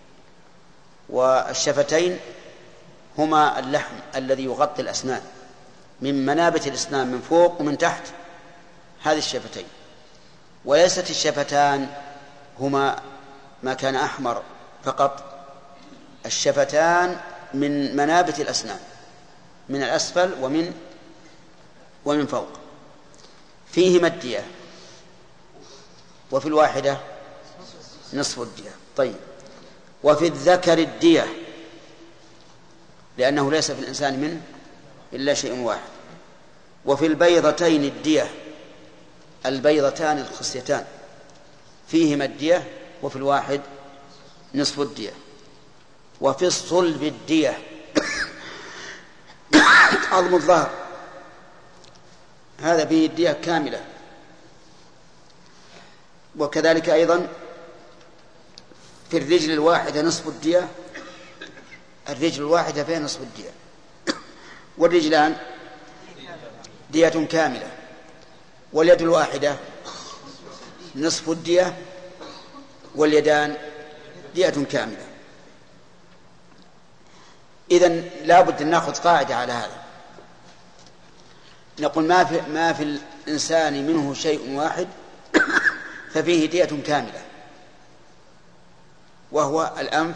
والشفتين هما اللحم الذي يغطي الأسنان، من منابت الأسنان من فوق ومن تحت، هذه الشفتين. وليست الشفتان هما ما كان أحمر فقط، الشفتان من منابت الأسنان، من الأسفل ومن ومن فوق، فيهما الدية. وفي الواحدة نصف الدية. طيب، وفي الذكر الدية، لأنه ليس في الإنسان منه إلا شيء واحد. وفي البيضتين الدية، البيضتان الخصيتان فيهما الدية، وفي الواحد نصف الدية. وفي الصلب الدية، عظم الظهر هذا فيه الدية كاملة. وكذلك أيضا في الرجل الواحدة نصف الدية، الرجل الواحدة فيها نصف الدية. والرجلان دية كاملة. واليد الواحدة نصف الدية، واليدان دية كاملة. إذن لا بد أن نأخذ قاعدة على هذا، نقول ما في, ما في الإنسان منه شيء واحد ففيه دية كاملة، وهو الأنف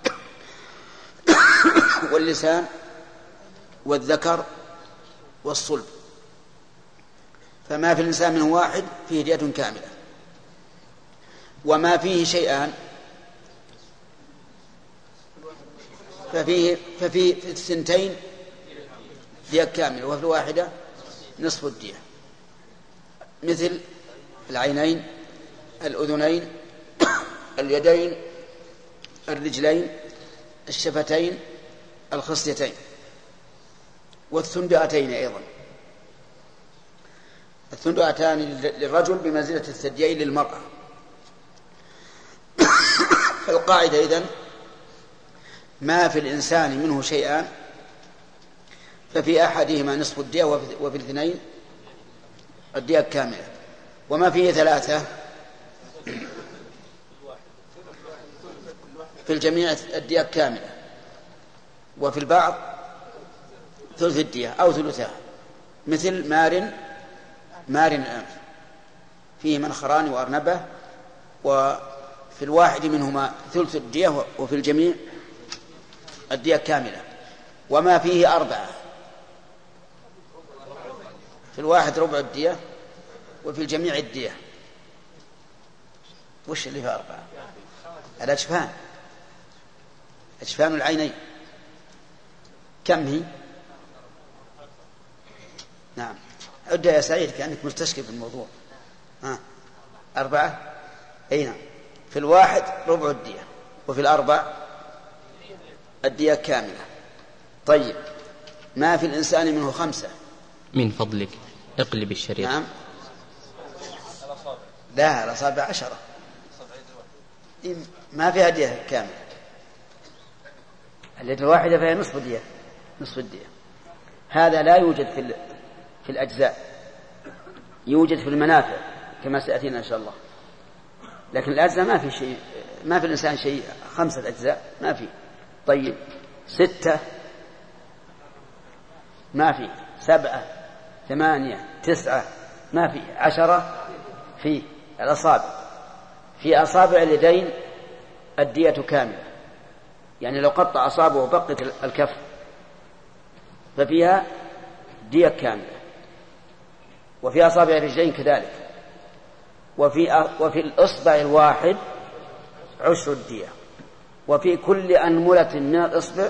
واللسان والذكر والصلب. فما في الإنسان منه واحد فيه دية كاملة. وما فيه شيئان ففيه ففي في الثنتين دية كاملة، وفي الواحدة نصف الدية، مثل العينين، الأذنين، اليدين، الرجلين، الشفتين، الخصيتين، والثندئتين أيضا. الثنتان للرجل بمنزلة الثديين للمرأة. القاعدة إذن ما في الإنسان منه شيئان ففي أحدهما نصف الدية وفي الاثنين الدية كاملة، وما فيه ثلاثة في الجميع الدية كاملة، وفي البعض ثلث الدية أو ثلثها، مثل مار مار الأنف فيه منخران وأرنبة، وفي الواحد منهما ثلث الدية وفي الجميع الدية كاملة. وما فيه أربعة في الواحد ربع الدية وفي الجميع الدية. وش اللي في أربعة؟ الأجفان، أجفان العينين كم هي؟ نعم عد يا سعيد كأنك مستشكل بالموضوع. ها أربعة أي نعم. في الواحد ربع الدية وفي الأربع الدية كاملة. طيب ما في الإنسان منه خمسة. من فضلك اقلب الشريط. نعم لا الأصابع عشرة ما فيها دية كاملة. اليد الواحدة فيها نصف الدية نصف الدية. هذا لا يوجد في في الأجزاء، يوجد في المنافع كما سيأتينا إن شاء الله، لكن الأجزاء ما في شيء، ما في الإنسان شيء خمسة أجزاء ما في. طيب ستة ما في، سبعة ثمانية تسعة ما في، عشرة في الأصابع. في أصابع اليدين الدية كاملة، يعني لو قطع أصابعه وبقت الكف ففيها دية كاملة. وفي أصابع الرجلين كذلك. وفي وفي الإصبع الواحد عشر الدية. وفي كل أنملة من الإصبع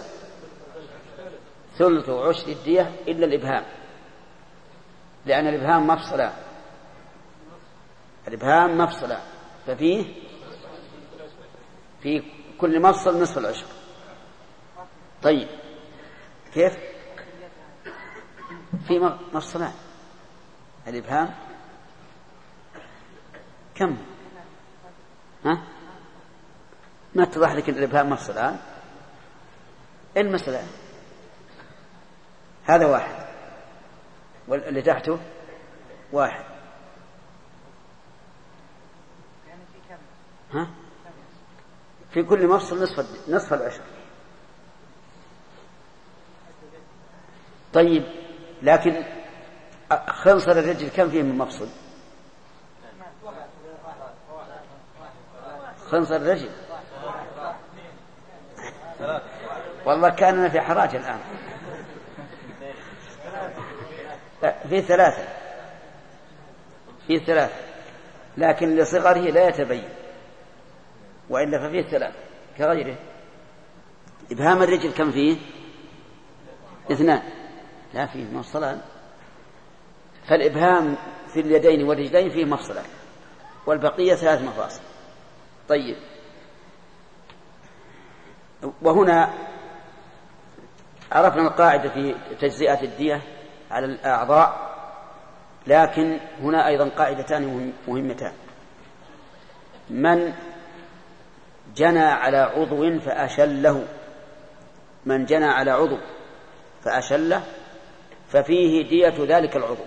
ثلث عشر الدية إلا الإبهام، لأن الإبهام مفصلان، الإبهام مفصلان، ففيه في كل مفصل نصف العشر. طيب كيف؟ في مفصلان الإبهام كم؟ ها؟ ما اتضح لك أن الإبهام مفصلان؟ المسألة هذا واحد واللي تحته واحد. ها؟ في كل مفصل نصف نصف العشر. طيب لكن خنصر الرجل كم فيه من مفصل؟ خنصر الرجل والله كاننا في حراج الآن. في ثلاثة في ثلاثة لكن لصغره لا يتبين، وإلا ففيه ثلاثة كغيره. إبهام الرجل كم فيه؟ اثنان، لا فيه مفصلان. فالإبهام في اليدين والرجلين فيه مفصلان والبقية ثلاث مفاصل. طيب وهنا عرفنا القاعدة في تجزئة الدية على الأعضاء، لكن هنا أيضا قاعدتان مهمتان. من جنى على عضو فأشله من جنى على عضو فأشله ففيه دية ذلك العضو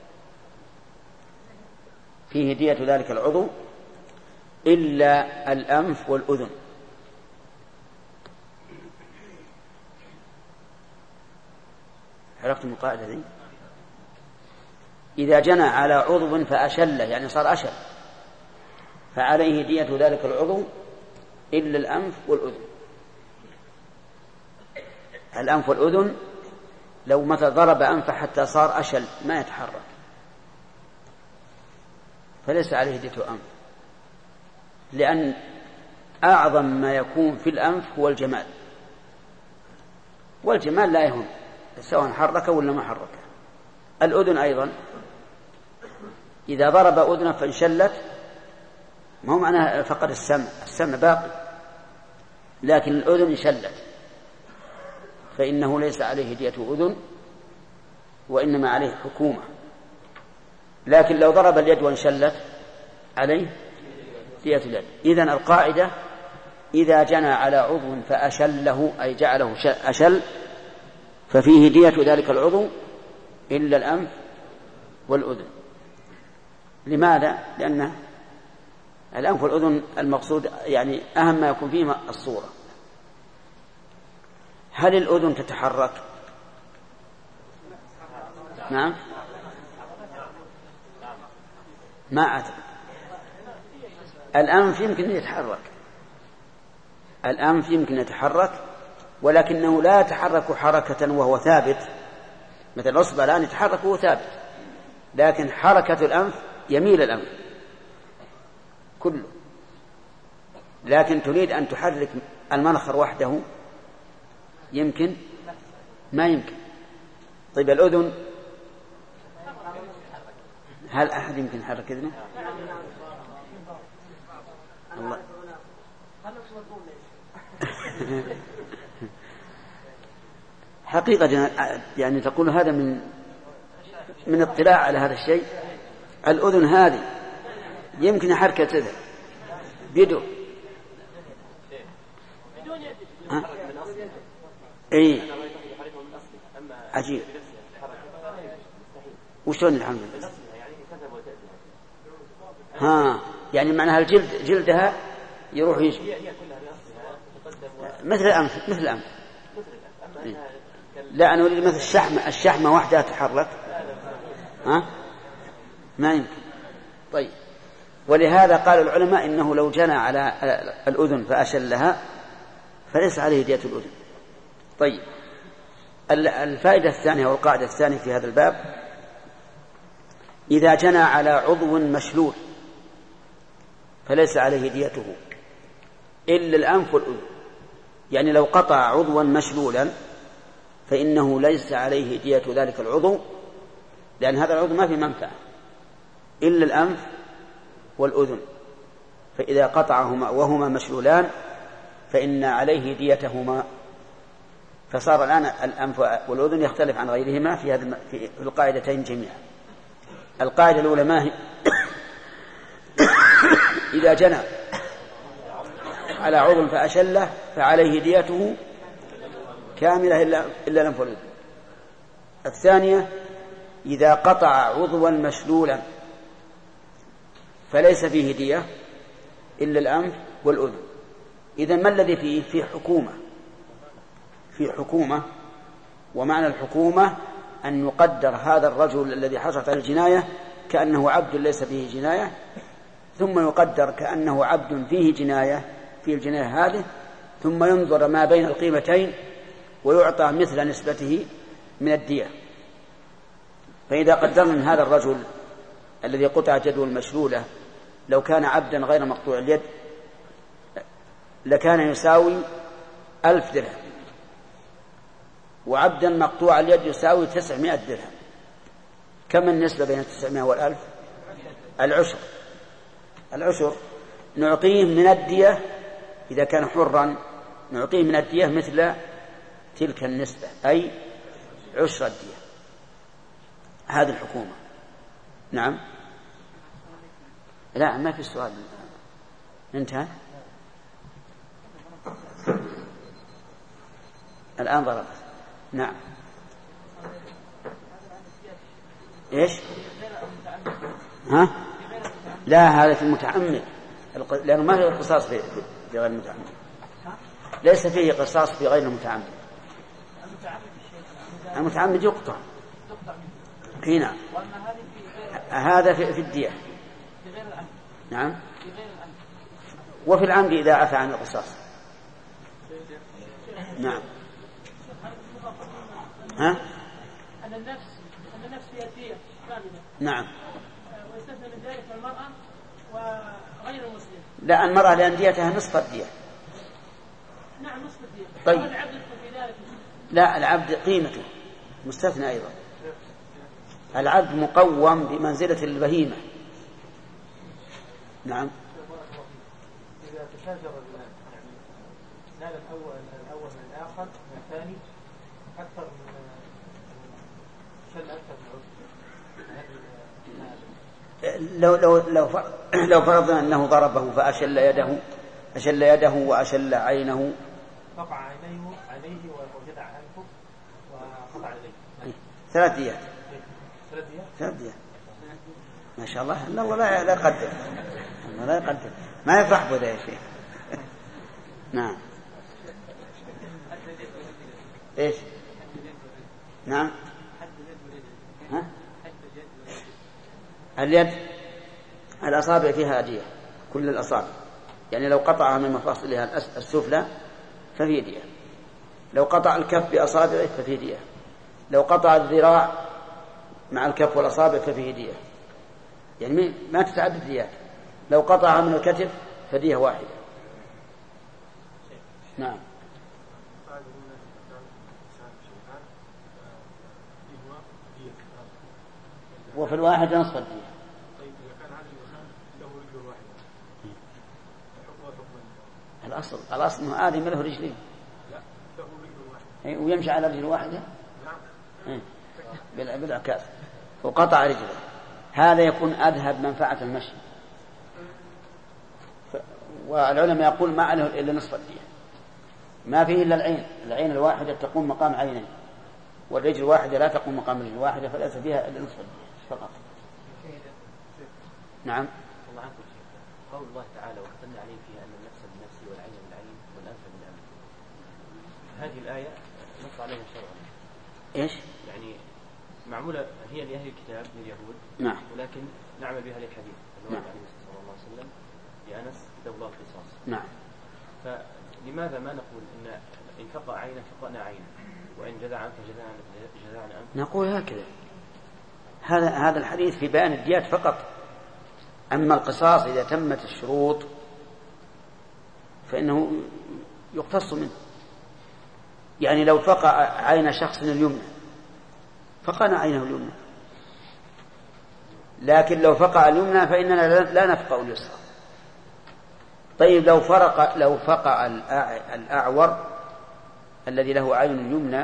فيه دية ذلك العضو إلا الأنف والأذن. عرفتم القاعدة دي؟ إذا جنى على عضو فأشله يعني صار أشل فعليه دية ذلك العضو إلا الأنف والأذن. الأنف والأذن لو متى ضرب أنفه حتى صار أشل ما يتحرك فليس عليه دية أنف، لأن أعظم ما يكون في الأنف هو الجمال، والجمال لا يهم سواء حركه ولا ما حركه. الأذن أيضا إذا ضرب أذنه فانشلت ما هو معناه فقد السمع، السمع باقي، لكن الأذن انشلت فإنه ليس عليه دية أذن وإنما عليه حكومة. لكن لو ضرب اليد وانشلت عليه دية اليد. إذن القاعدة إذا جنى على عضو فأشله أي جعله أشل ففيه دية ذلك العضو إلا الأنف والأذن. لماذا؟ لأن الأنف والأذن المقصود يعني أهم ما يكون فيه الصورة. هل الأذن تتحرك؟ نعم ما أعتقد. الأنف يمكن أن يتحرك، الأنف يمكن أن يتحرك ولكنه لا يتحرك حركة وهو ثابت، مثل الأصبع الآن يتحرك وهو ثابت، لكن حركة الأنف يميل الأنف كله. لكن تريد أن تحرك المنخر وحده يمكن؟ ما يمكن. طيب الأذن هل أحد يمكن يحرك أذنه؟ الله حقيقة يعني تقول هذا من من اطلاع على هذا الشيء. الأذن هذه يمكن حركة كذا بدون ها؟ اي عجيب. وشلون الحمد لله؟ ها يعني معناها الجلد جلدها يروح يجي مثل الأنف مثل الأنف. لا أنا أريد مثل الشحمة الشحمة وحدها تتحرك ها ما يمكن. طيب ولهذا قال العلماء إنه لو جنى على الأذن فأشلها فليس عليه دية الأذن. طيب الفائدة الثانية والقاعدة الثانية في هذا الباب إذا جنى على عضو مشلول فليس عليه ديته إلا الأنف والأذن. يعني لو قطع عضوا مشلولا فإنه ليس عليه دية ذلك العضو، لأن هذا العضو ما في منفعة إلا الأنف والأذن، فإذا قطعهما وهما مشلولان فإن عليه ديتهما. فصار الآن الأنف والأذن يختلف عن غيرهما في هذه في القاعدتين جميعا. القاعدة الأولى ما هي؟ إذا جنى على عضو فأشله فعليه ديته كاملة إلا الأنف والأذن. الثانية إذا قطع عضوا مشلولا فليس فيه دية إلا الأنف والأذن. إذن ما الذي فيه؟ في حكومة في حكومة ومعنى الحكومة أن يقدر هذا الرجل الذي حصلت على الجناية كأنه عبد ليس فيه جناية، ثم يقدر كأنه عبد فيه جناية في الجناية هذه، ثم ينظر ما بين القيمتين ويعطى مثل نسبته من الدية. فإذا قدرنا أن هذا الرجل الذي قطع يده المشلولة لو كان عبدا غير مقطوع اليد لكان يساوي ألف درهم، وعبدا مقطوع اليد يساوي تسعمائة درهم. كم النسبة بين التسعمائة والألف؟ العشر. العشر نعطيه من الدية إذا كان حرا، نعطيه من الدية مثل تلك النسبة أي عشر الدية. هذه الحكومة. نعم. لا ما في سؤال. انتهى الآن ضربت. نعم. إيش؟ ها؟ لا هذا في المتعمد، لأنه ما فيه قصاص في غير المتعمد. ليس فيه قصاص في غير المتعمد. المتعمد يقطع هنا. هذا في, في الدية. نعم. وفي العمد إذا عفى عن القصاص. نعم. ها؟ أن النفس أن النفس فيها دية كاملة. نعم. ويستثنى من ذلك المرأة وغير المسلم. لا المرأة لأن ديتها نصف الدية. نعم نصف الدية. طيب. العبد في ذلك. لا العبد قيمته مستثنى أيضا. العبد مقوم بمنزلة البهيمة. نعم. إذا تشاجر الآن نال الأول الأول من الآخر من الثاني أكثر من شل أكثر من عضو. لو لو لو لو فرضنا أنه ضربه فأشل يده أشل يده وأشل عينه قطع عينيه عليه وجدع أنفه وقطع عليه ثلاث ديات ثلاث ديات ثلاث ديات ما شاء الله. لا والله لا يقدر الله لا يقدر ما يفرح بهذا يا شيخ. نعم ايش نعم ها؟ اليد الأصابع فيها دية كل الأصابع يعني لو قطعها من مفاصلها السفلى ففي دية لو قطع الكف بأصابعه ففي دية لو قطع الذراع مع الكف والأصابع ففيه دية يعني ما تتعدد ديات لو قطعها من الكتف فدية واحدة. نعم وفي الواحد نصف الدية. الأصل الأصل أنه آدم له رجلين ويمشي على رجل واحدة بالعكاز وقطع رجله هذا يكون أذهب منفعة المشي. والعلماء يقول ما عليه إلا نصف الدية ما فيه إلا العين العين الواحدة تقوم مقام عينين والرجل الواحدة لا تقوم مقام رجل واحدة فليس فيها إلا نصف الدية فقط. نعم الله عنكم قول الله تعالى وكتبنا عليه فيها أن النفس بالنفس والعين بالعين والأنف بالأنف هذه الآية نص عليها شرعا إيش يعني معمولة هي لأهل الكتاب لليهود نعم ولكن نعمل بها للحديث النبي عليه صلى الله عليه وسلم لأنس كتب الله القصاص. نعم فلماذا ما نقول إن إن فقع عينا فقعنا عينا وإن جذع أنف جذعنا أنف؟ نقول هكذا هذا هذا الحديث في بيان الديات فقط. أما القصاص إذا تمت الشروط فإنه يقتص منه. يعني لو فقع عين شخص اليمنى فقعنا عينه اليمنى لكن لو فقع اليمنى فإننا لا نفقع اليسرى. طيب لو فرق لو فقع الأعور الذي له عين يمنى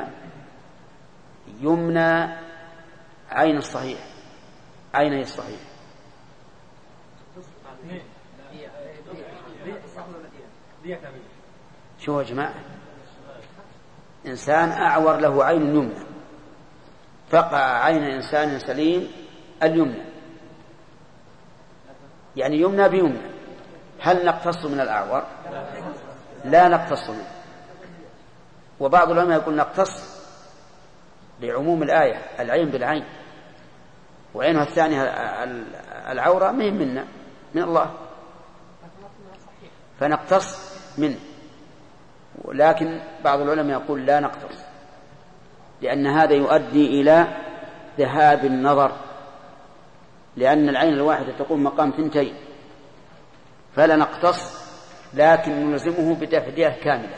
يمنى عين الصحيح عيني الصحيح شو يا جماعة إنسان أعور له عين يمنى فقع عين إنسان سليم اليمنى يعني يمنى بيمنى هل نقتص من الأعور؟ لا نقتص منه. وبعض العلماء يقول نقتص لعموم الآية العين بالعين وعينها الثانية العورة مهم منا من الله فنقتص منه. ولكن بعض العلماء يقول لا نقتص لأن هذا يؤدي إلى ذهاب النظر لأن العين الواحدة تقوم مقام ثنتين فلا نقتص لكن نلزمه بتفدية كاملة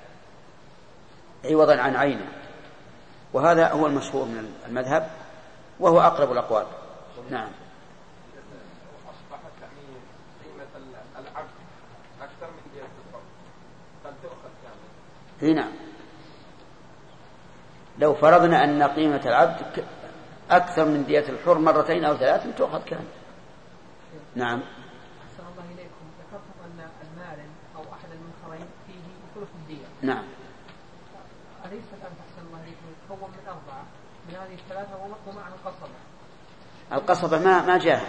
عوضا عن عينه. وهذا هو المشهور من المذهب وهو أقرب الأقوال. نعم أصبحت يعني قيمة العبد أكثر من دية الحر قد تؤخذ كاملة. نعم لو فرضنا أن قيمة العبد أكثر من دية الحر مرتين أو ثلاث تؤخذ كاملة. نعم أحسن الله إليكم ذكرتم أن المارن أو أحد المنخرين فيه ثلث الدية. نعم أليس الآن أحسن الله إليكم يتكون من أربعة من هذه الثلاثة ومعها القصبة؟ القصبة ما ما جاء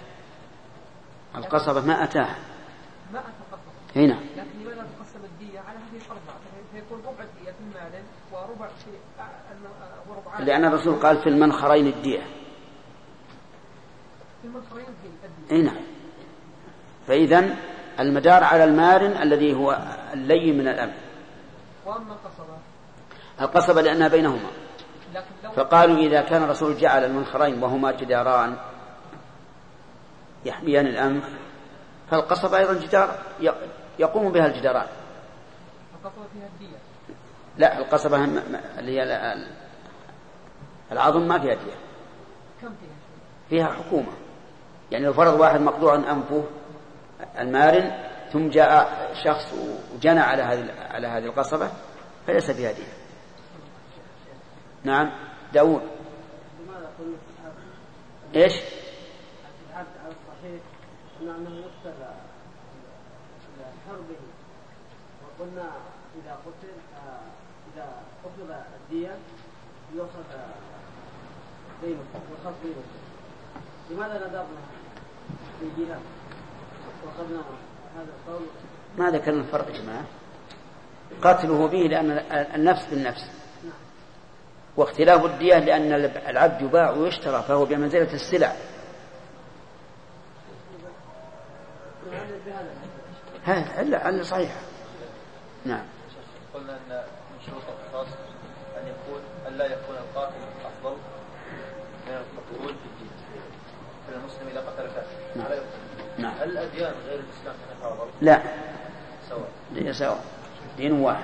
القصبة ما أتاها ما أتى القصبة هنا لكن لماذا تقسم الدية على هذه الأربعة فيكون ربع الدية في المارن وربع في وربع لأن الرسول قال في المنخرين الدية في المنخرين الدية. نعم فإذن المدار على المارن الذي هو اللين من الأمن. وأما القصبة القصبة لأنها بينهما فقالوا إذا كان الرسول جعل المنخرين وهما جداران يحميان الأنف فالقصبة أيضا جدار يقوم بها الجداران. القصبة فيها الدية؟ لا القصبة اللي هي العظم ما فيها دية. كم فيها؟ فيها حكومة يعني لو فرض واحد مقطوع أنفه المارن ثم جاء شخص وجنى على هذه على هذه القصبة فليس فيها دية. نعم داود ايش قلنا أنه يقتل الحر به، وقلنا إذا قتل إذا أخذ الدية يؤخذ دينه يؤخذ دينه. لماذا نذرنا في الجهاد وأخذنا هذا القول؟ ما ذكرنا الفرق يا جماعة. قتله به لأن النفس بالنفس، واختلاف الدية لأن العبد يباع ويشترى فهو بمنزلة السلع. هذا علة علة صحيحة. نعم. قلنا أن من شروط القصاص أن يكون أن لا يكون القاتل أفضل من المقتول في المسلم إذا قتل كافر. نعم. نعم. هل الأديان غير الإسلام تتفاضل؟ لا. سواء. سواء. دين واحد.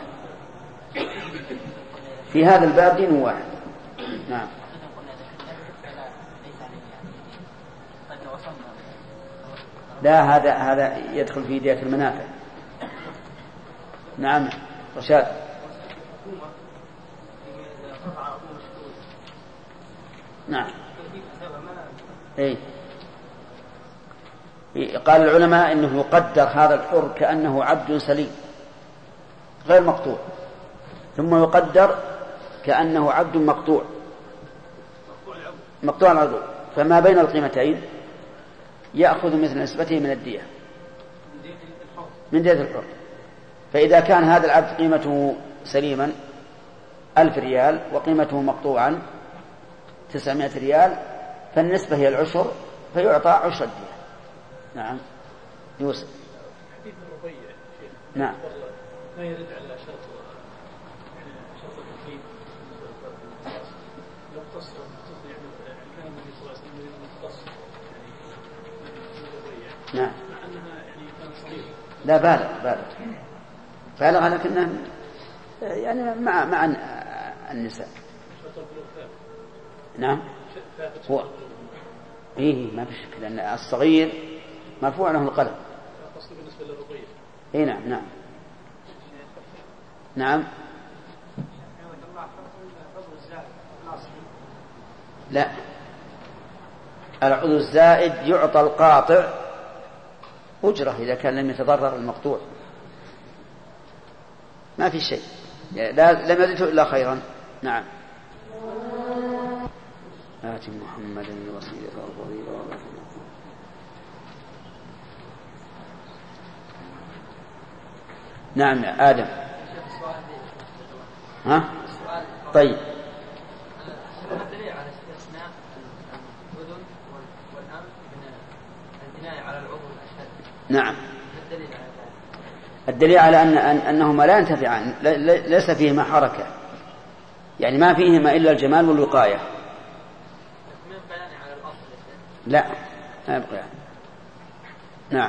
في هذا الباب دين واحد. نعم. لا، هذا هذا يدخل في دية المنافع. نعم رشاد. نعم. اي قال العلماء انه يقدر هذا الحر كأنه عبد سليم غير مقطوع، ثم يقدر كأنه عبد مقطوع مقطوع العضو، فما بين القيمتين يأخذ مثل نسبته من الدية من دية الحر. فإذا كان هذا العبد قيمته سليما ألف ريال وقيمته مقطوعا تسعمائة ريال، فالنسبة هي العشر فيعطى عشر الدية. نعم يوسف. حديث الربيع نعم. ما يرد على شرط شرط التكليف لو اختص يعني كان النبي صلى الله عليه وسلم مختص يعني الربيع. نعم. مع انها يعني كانت صغيرة. لا بالغ بالغ بالغ لكنه يعني مع مع النساء. نعم. هو إيه ما في شك لأن الصغير مرفوع له القلم. بالنسبة للربيع. إيه نعم نعم نعم. لا، العضو الزائد يعطى القاطع أجرة إذا كان لم يتضرر المقطوع، ما في شيء، لا لم يزده إلا خيرا. نعم. آت محمدا الوسيلة والفضيلة. نعم يا آدم. ها؟ طيب. ما الدليل على استثناء الأذن والأنف من البناء على العضو الأشد؟ نعم. الدليل على ذلك؟ الدليل على أن أنهما لا ينتفعان، ليس فيهما حركة، يعني ما فيهما إلا الجمال والوقاية. من بيان على الأصل؟ لا ما يبقى. نعم.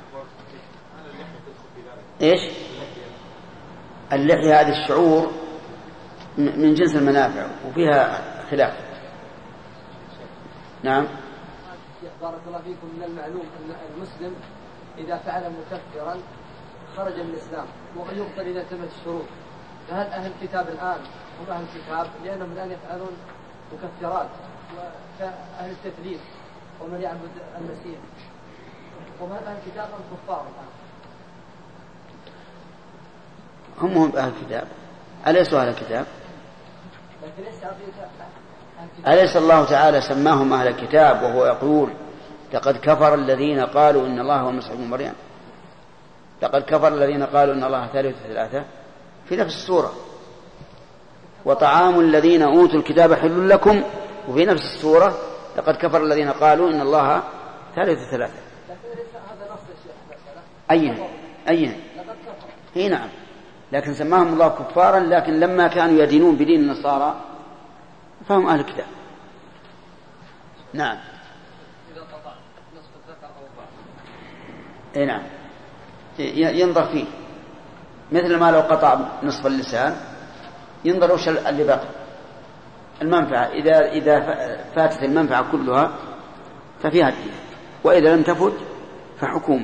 إيش؟ اللحية هذه الشعور من جنس المنافع وفيها خلاف. نعم. بارك الله فيكم. من المعلوم أن المسلم إذا فعل مكفرا خرج من الإسلام ويقتل إذا تمت الشروط، فهل أهل الكتاب الآن هم أهل الكتاب لأنهم الآن يفعلون مكفرات كأهل التثليث ومن يعبد المسيح، وهل أهل الكتاب هم كفار الآن؟ هم هم أهل الكتاب. أليسوا أهل الكتاب؟ أليس الله تعالى سماهم أهل الكتاب وهو يقول لقد كفر الذين قالوا إن الله هو المسيح ابن مريم، لقد كفر الذين قالوا إن الله ثالث ثلاثة في نفس السورة، وطعام الذين أوتوا الكتاب حل لكم، وفي نفس السورة لقد كفر الذين قالوا إن الله ثالث ثلاثة. أين أين هي نعم، لكن سماهم الله كفارا، لكن لما كانوا يدينون بدين النصارى فهم أهل الكتاب. نعم. اي نعم ينظر فيه، مثل ما لو قطع نصف اللسان ينظر وش اللي بقى المنفعة، إذا إذا فاتت المنفعة كلها ففيها الدين، وإذا لم تفت فحكومة.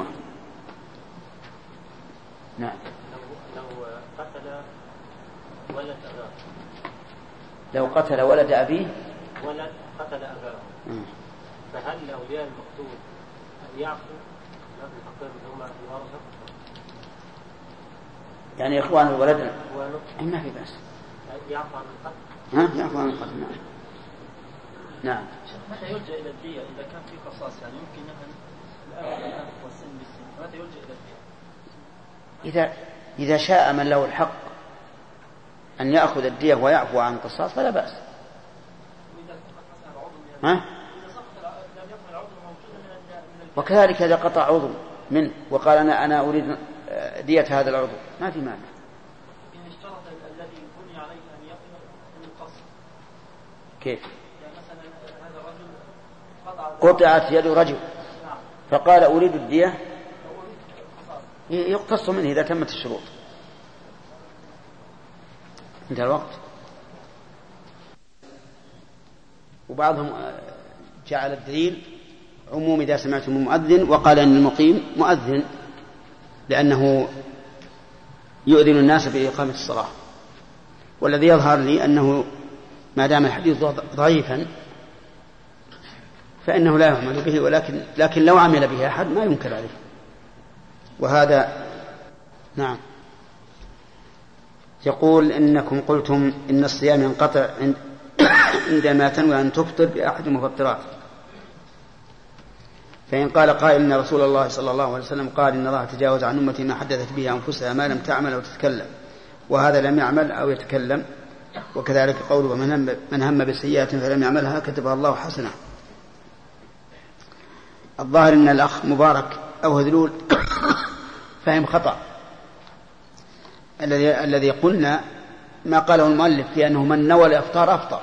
نعم. لو قتل ولد أباه، لو قتل ولد أبيه ولد قتل أباه، فهل لأولياء المقتول أن يعفوا يعني إخوان الولد ما في بأس يعفو عن القتل. ها يعفو عن القتل. نعم نعم. متى يلجأ إلى الدية إذا كان في قصاص؟ يعني يمكن أن الأب والسن بالسن، متى يلجأ إلى الدية؟ إذا إذا شاء من له الحق أن يأخذ الدية ويعفو عن القصاص فلا بأس. ها؟ وكذلك إذا قطع عضو منه وقال أنا أنا أريد دية هذا العضو ما في مانع. إن اشترط الذي بني عليه أن يقضي القصر. كيف؟ يعني مثلا هذا الرجل قطعت يد رجل فقال أريد الدية يقتص منه إذا تمت الشروط. انتهى الوقت. وبعضهم جعل الدليل عموم إذا سمعتم المؤذن، وقال أن المقيم مؤذن لأنه يؤذن الناس بإقامة الصلاة. والذي يظهر لي أنه ما دام الحديث ضعيفا فإنه لا يعمل به، ولكن لكن لو عمل به أحد ما ينكر عليه. وهذا نعم. يقول إنكم قلتم إن الصيام ينقطع عندما تنوي أن تفطر بأحد المفطرات، فإن قال قائل إن رسول الله صلى الله عليه وسلم قال إن الله تجاوز عن أمتي ما حدثت به أنفسها ما لم تعمل أو تتكلم، وهذا لم يعمل أو يتكلم، وكذلك قوله من هم بسيئة فلم يعملها كتبها الله حسنة. الظاهر أن الأخ مبارك أو هذلول فهم خطأ. الذي الذي قلنا ما قاله المؤلف في أنه من نوى الإفطار أفطر،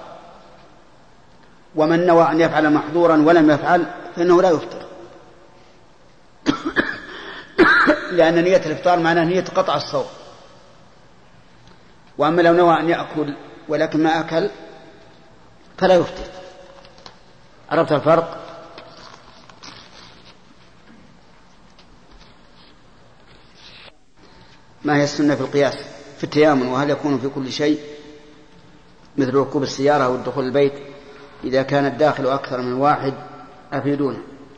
ومن نوى أن يفعل محظورا ولم يفعل فإنه لا يفطر، لأن نية الإفطار معناه نية قطع الصوم. وأما لو نوى أن يأكل ولكن ما أكل فلا يفطر. عرفت الفرق؟ ما هي السنة في القياس في التيامن؟ وهل يكون في كل شيء مثل ركوب السيارة أو الدخول البيت إذا كان الداخل أكثر من واحد؟ أفيدونه.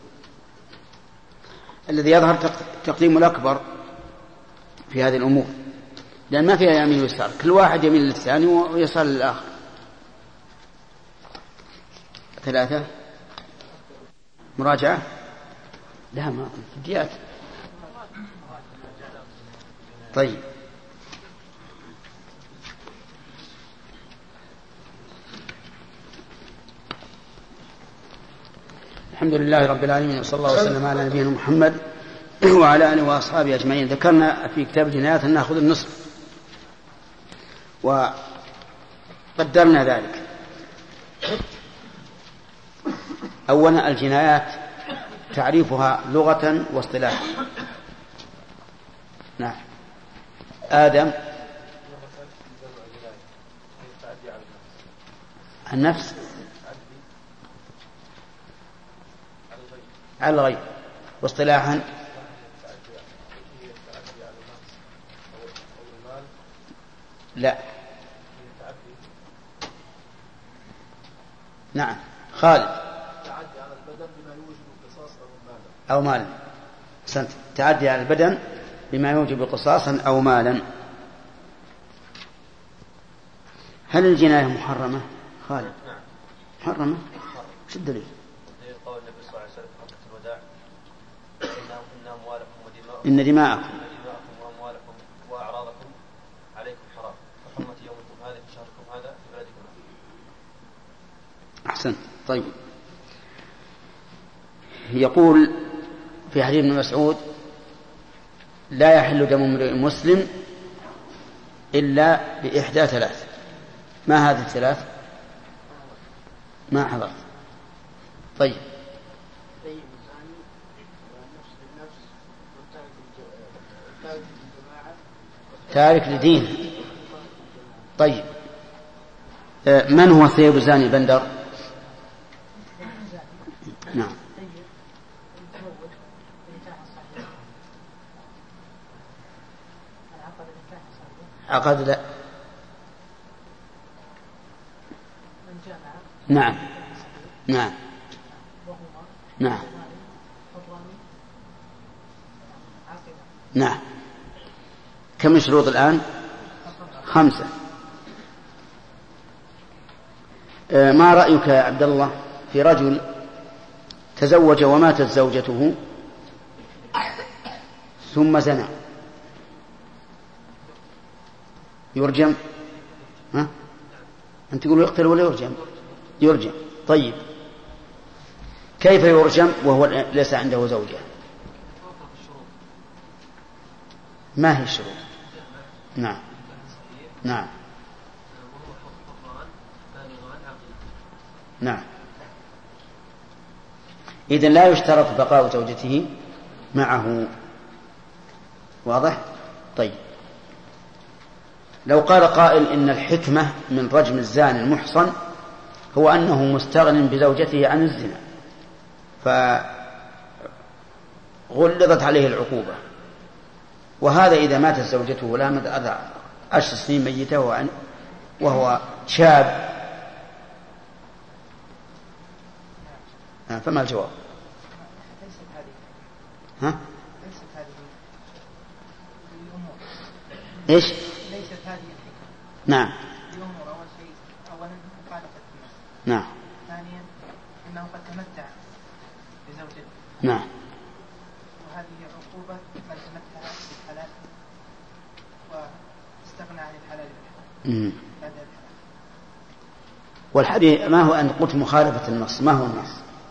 الذي يظهر تقديم الأكبر في هذه الأمور، لأن ما فيها يمين ويسار، كل واحد يمين للثاني ويسار للآخر. ثلاثة مراجعة لا ما فديات. طيب الحمد لله رب العالمين، وصلى الله وسلم على نبينا محمد وعلى آله وأصحابه أجمعين. ذكرنا في كتاب الجنايات أن نأخذ النصف وقدرنا ذلك. أولا الجنايات تعريفها لغة واصطلاحا. نعم. آدم النفس على الغير، واصطلاحا لا. نعم خالد أو مالا. أحسنت. تعدي على البدن بما يوجب قصاصا أو مالا. هل الجناية محرمة خالد؟ محرمة. شو الدليل؟ قول النبي صلى الله عليه وسلم في خطبة الوداع إن أموالكم ودماءكم إن دماءكم وأموالكم وأعراضكم عليكم حرام كحرمة يومكم هذا في شهركم هذا في بلدكم. أحسنت. طيب يقول في حديث ابن مسعود لا يحل دم امرئ مسلم إلا بإحدى ثلاث. ما هذه الثلاث؟ ما حضرت. طيب تارك لدين. طيب من هو ثياب زاني بندر؟ نعم. عقد لا. نعم نعم نعم نعم. كم الشروط الآن؟ خمسة. ما رأيك يا عبد الله في رجل تزوج وماتت زوجته ثم زنى؟ يرجم؟ ها؟ أنت تقول يقتل ولا يرجم؟ يرجم. طيب كيف يرجم وهو ليس عنده زوجة؟ ما هي الشروط؟ نعم نعم نعم. إذن لا يشترط بقاء زوجته معه. واضح؟ طيب لو قال قائل إن الحكمة من رجم الزاني المحصن هو أنه مستغن بزوجته عن الزنا فغلظت عليه العقوبة، وهذا إذا ماتت زوجته ولا مدى عشر سنين ميتة وهو شاب، فما الجواب؟ ها؟ إيش؟ ليست هذه الحكمة. نعم. لأمور. أول شيء أولا مخالفة النفس. نعم. ثانيا أنه قد تمتع بزوجته. نعم. وهذه عقوبة من تمتع بالحلال واستغنى عن الحلال بالحلال. والحديث ما هو أن قلت مخالفة النص، ما هو النص؟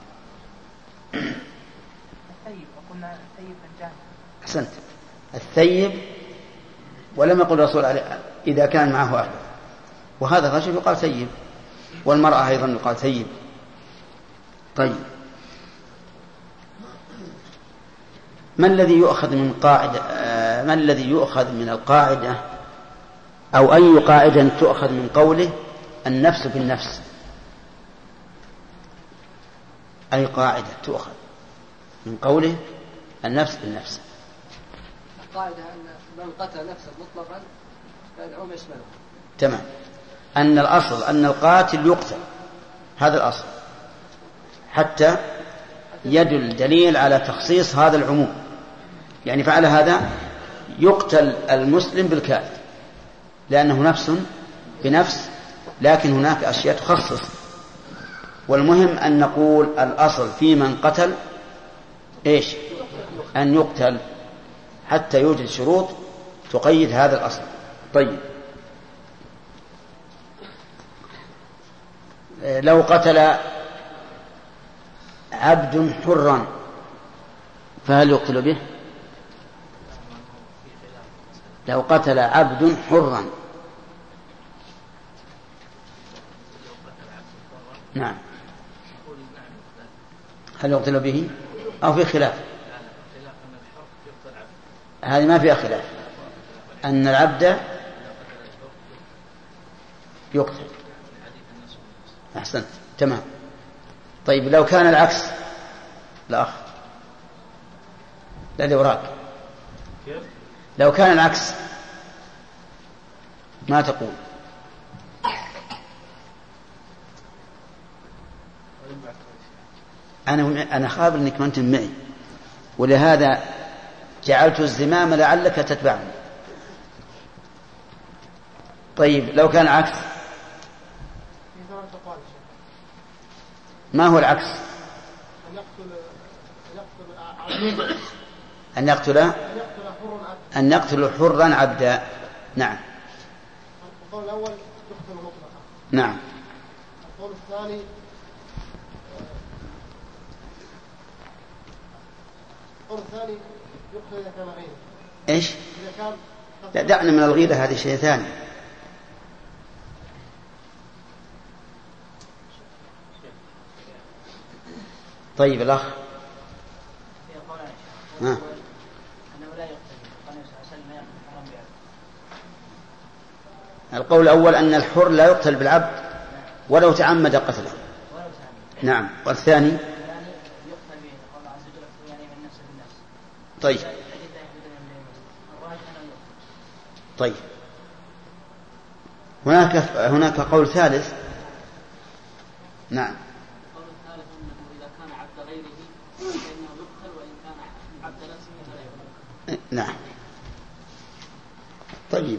الثيب، وقلنا الثيب الجامع. أحسنت. الثيب، ولم يقل الرسول عليه إذا كان معه أهله، وهذا الرجل يقال ثيب، والمرأة أيضا يقال ثيب. طيب ما الذي يؤخذ من قاعدة ما الذي يؤخذ من القاعدة أو أي قاعدة تؤخذ من قوله النفس بالنفس؟ أي قاعدة تؤخذ من قوله النفس بالنفس؟ القاعدة أن من قتل نفسه مطلقا فالعموم يشمله. تمام. أن الأصل أن القاتل يقتل، هذا الأصل، حتى يدل دليل على تخصيص هذا العموم. يعني فعل هذا يقتل المسلم بالكافر لأنه نفس بنفس، لكن هناك أشياء تخصص. والمهم أن نقول الأصل في من قتل إيش؟ أن يقتل، حتى يوجد شروط تقيد هذا الأصل. طيب لو قتل عبد حرا فهل يقتل به؟ لو قتل عبد حرا، نعم، هل يقتل به أو في خلاف؟ هذه ما فيها خلاف، أن العبد يقتل. أحسنت، تمام. طيب لو كان العكس، لا لا اللي وراك، لو كان العكس ما تقول؟ أنا أنا خابر أنك ما أنت معي، ولهذا جعلت الزمام لعلك تتبعني. طيب لو كان العكس، ما هو العكس؟ أن يقتل أن يقتل حرا عبدا. نعم. القول الأول يقتل مطلقا. نعم. القول الثاني القول الثاني يقتل إذا كان غيره. إيش؟ إذا كان لا، دعنا من الغيرة، هذه شيء ثاني. طيب الأخ. ها. القول الأول أن الحر لا يقتل بالعبد ولو تعمد قتله. نعم. والثاني؟ طيب طيب هناك هناك قول ثالث. نعم. القول الثالث أنه إذا كان عبد غيره فإنه يقتل، وإن كان عبد نفسه فلا يقتل. نعم. طيب.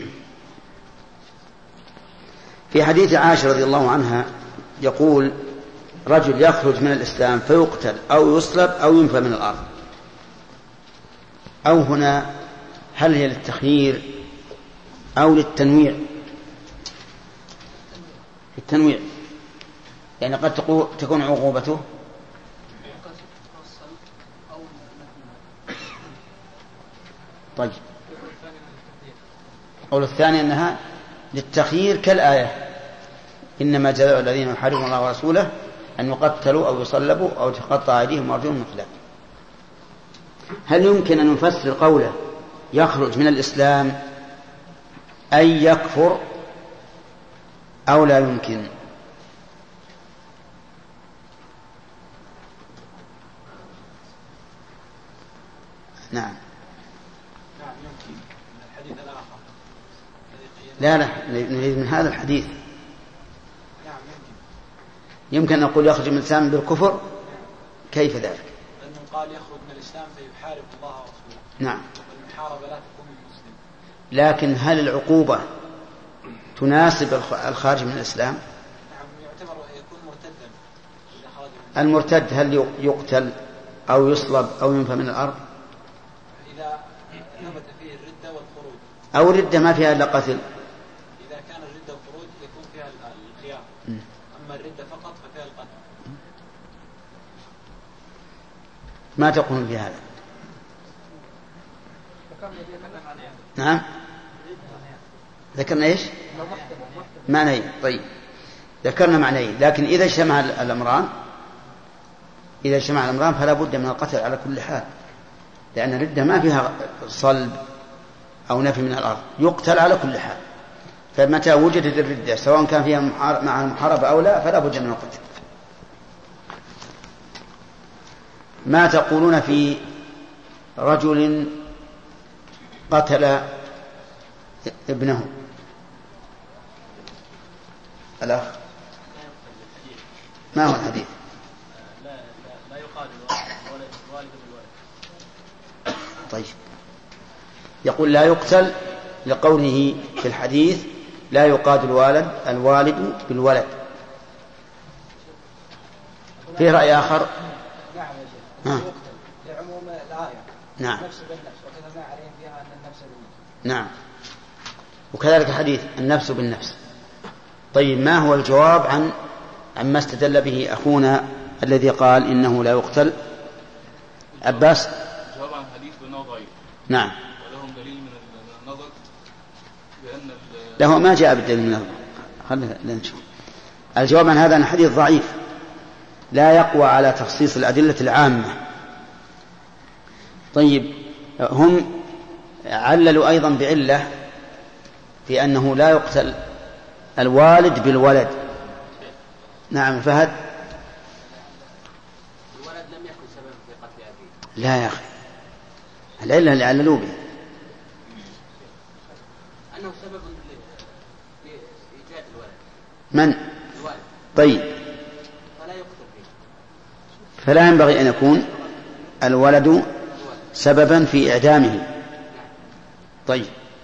في حديث عائشة رضي الله عنها يقول رجل يخرج من الإسلام فيقتل أو يصلب أو ينفى من الأرض. أو هنا هل هي للتخيير أو للتنويع؟ التنويع يعني قد تكون عقوبته طيب. قول الثاني أنها للتخيير كالآية إنما جزاء الذين يحاربون الله ورسوله أن يقتلوا أو يصلبوا أو تقطع أيديهم وأرجلهم من خلاف. هل يمكن أن نفسر قوله يخرج من الإسلام أي يكفر أو لا يمكن؟ نعم لا لا نريد من هذا الحديث. يمكن أن نقول يخرج من الإسلام بالكفر. كيف ذلك؟ لأنه قال يخرج من الإسلام فيحارب الله ورسوله. نعم. والمحاربة لا تكون من المسلم. لكن هل العقوبة تناسب الخارج من الإسلام؟ نعم يعتبر يكون مرتدا إذا خرج من المرتد هل يقتل أو يصلب أو ينفى من الأرض؟ إذا ثبت فيه الردة والخروج. أو الردة ما فيها إلا قتل. إذا كان الردة والخروج يكون فيها الخيار. أما الردة فقط ففيها القتل. ما تقول في هذا؟ نعم ذكرنا ايش؟ معنيين. طيب ذكرنا معنيين، لكن إذا اجتمع الأمران إذا اجتمع الأمران فلا بد من القتل على كل حال، لأن الردة ما فيها صلب أو نفي من الأرض، يقتل على كل حال. فمتى وجدت الردة سواء كان فيها مع المحاربة أو لا فلا بد من القتل. ما تقولون في رجل قتل ابنه؟ الأخ ما هو الحديث؟ لا لا يقال الوالد بالولد. طيب يقول لا يقتل لقوله في الحديث لا يقاد الوالد الوالد بالولد. في رأي آخر؟ نعم يا شيخ لعموم الآية. نعم. نفس بالنفس وكتبنا عليهم فيها أن النفس بالنفس. نعم. وكذلك حديث النفس بالنفس. طيب ما هو الجواب عن عما استدل به أخونا الذي قال إنه لا يقتل؟ عباس. الجواب عن الحديث بأنه ضعيف. نعم. ولهم دليل من النظر بأن له ما جاء بالدليل من النظر. خلينا نشوف. الجواب عن هذا أن الحديث ضعيف لا يقوى على تخصيص الأدلة العامة. طيب هم عللوا أيضا بعلة في أنه لا يقتل الوالد بالولد. نعم فهد. الولد لم يكن سببا في قتل أبيه. لا يا أخي العلة اللي عللوا به أنه سبب لإيجاد الولد. من؟ الولد. طيب فلا يقتل به. فلا ينبغي أن يكون الولد سببا في إعدامه. طيب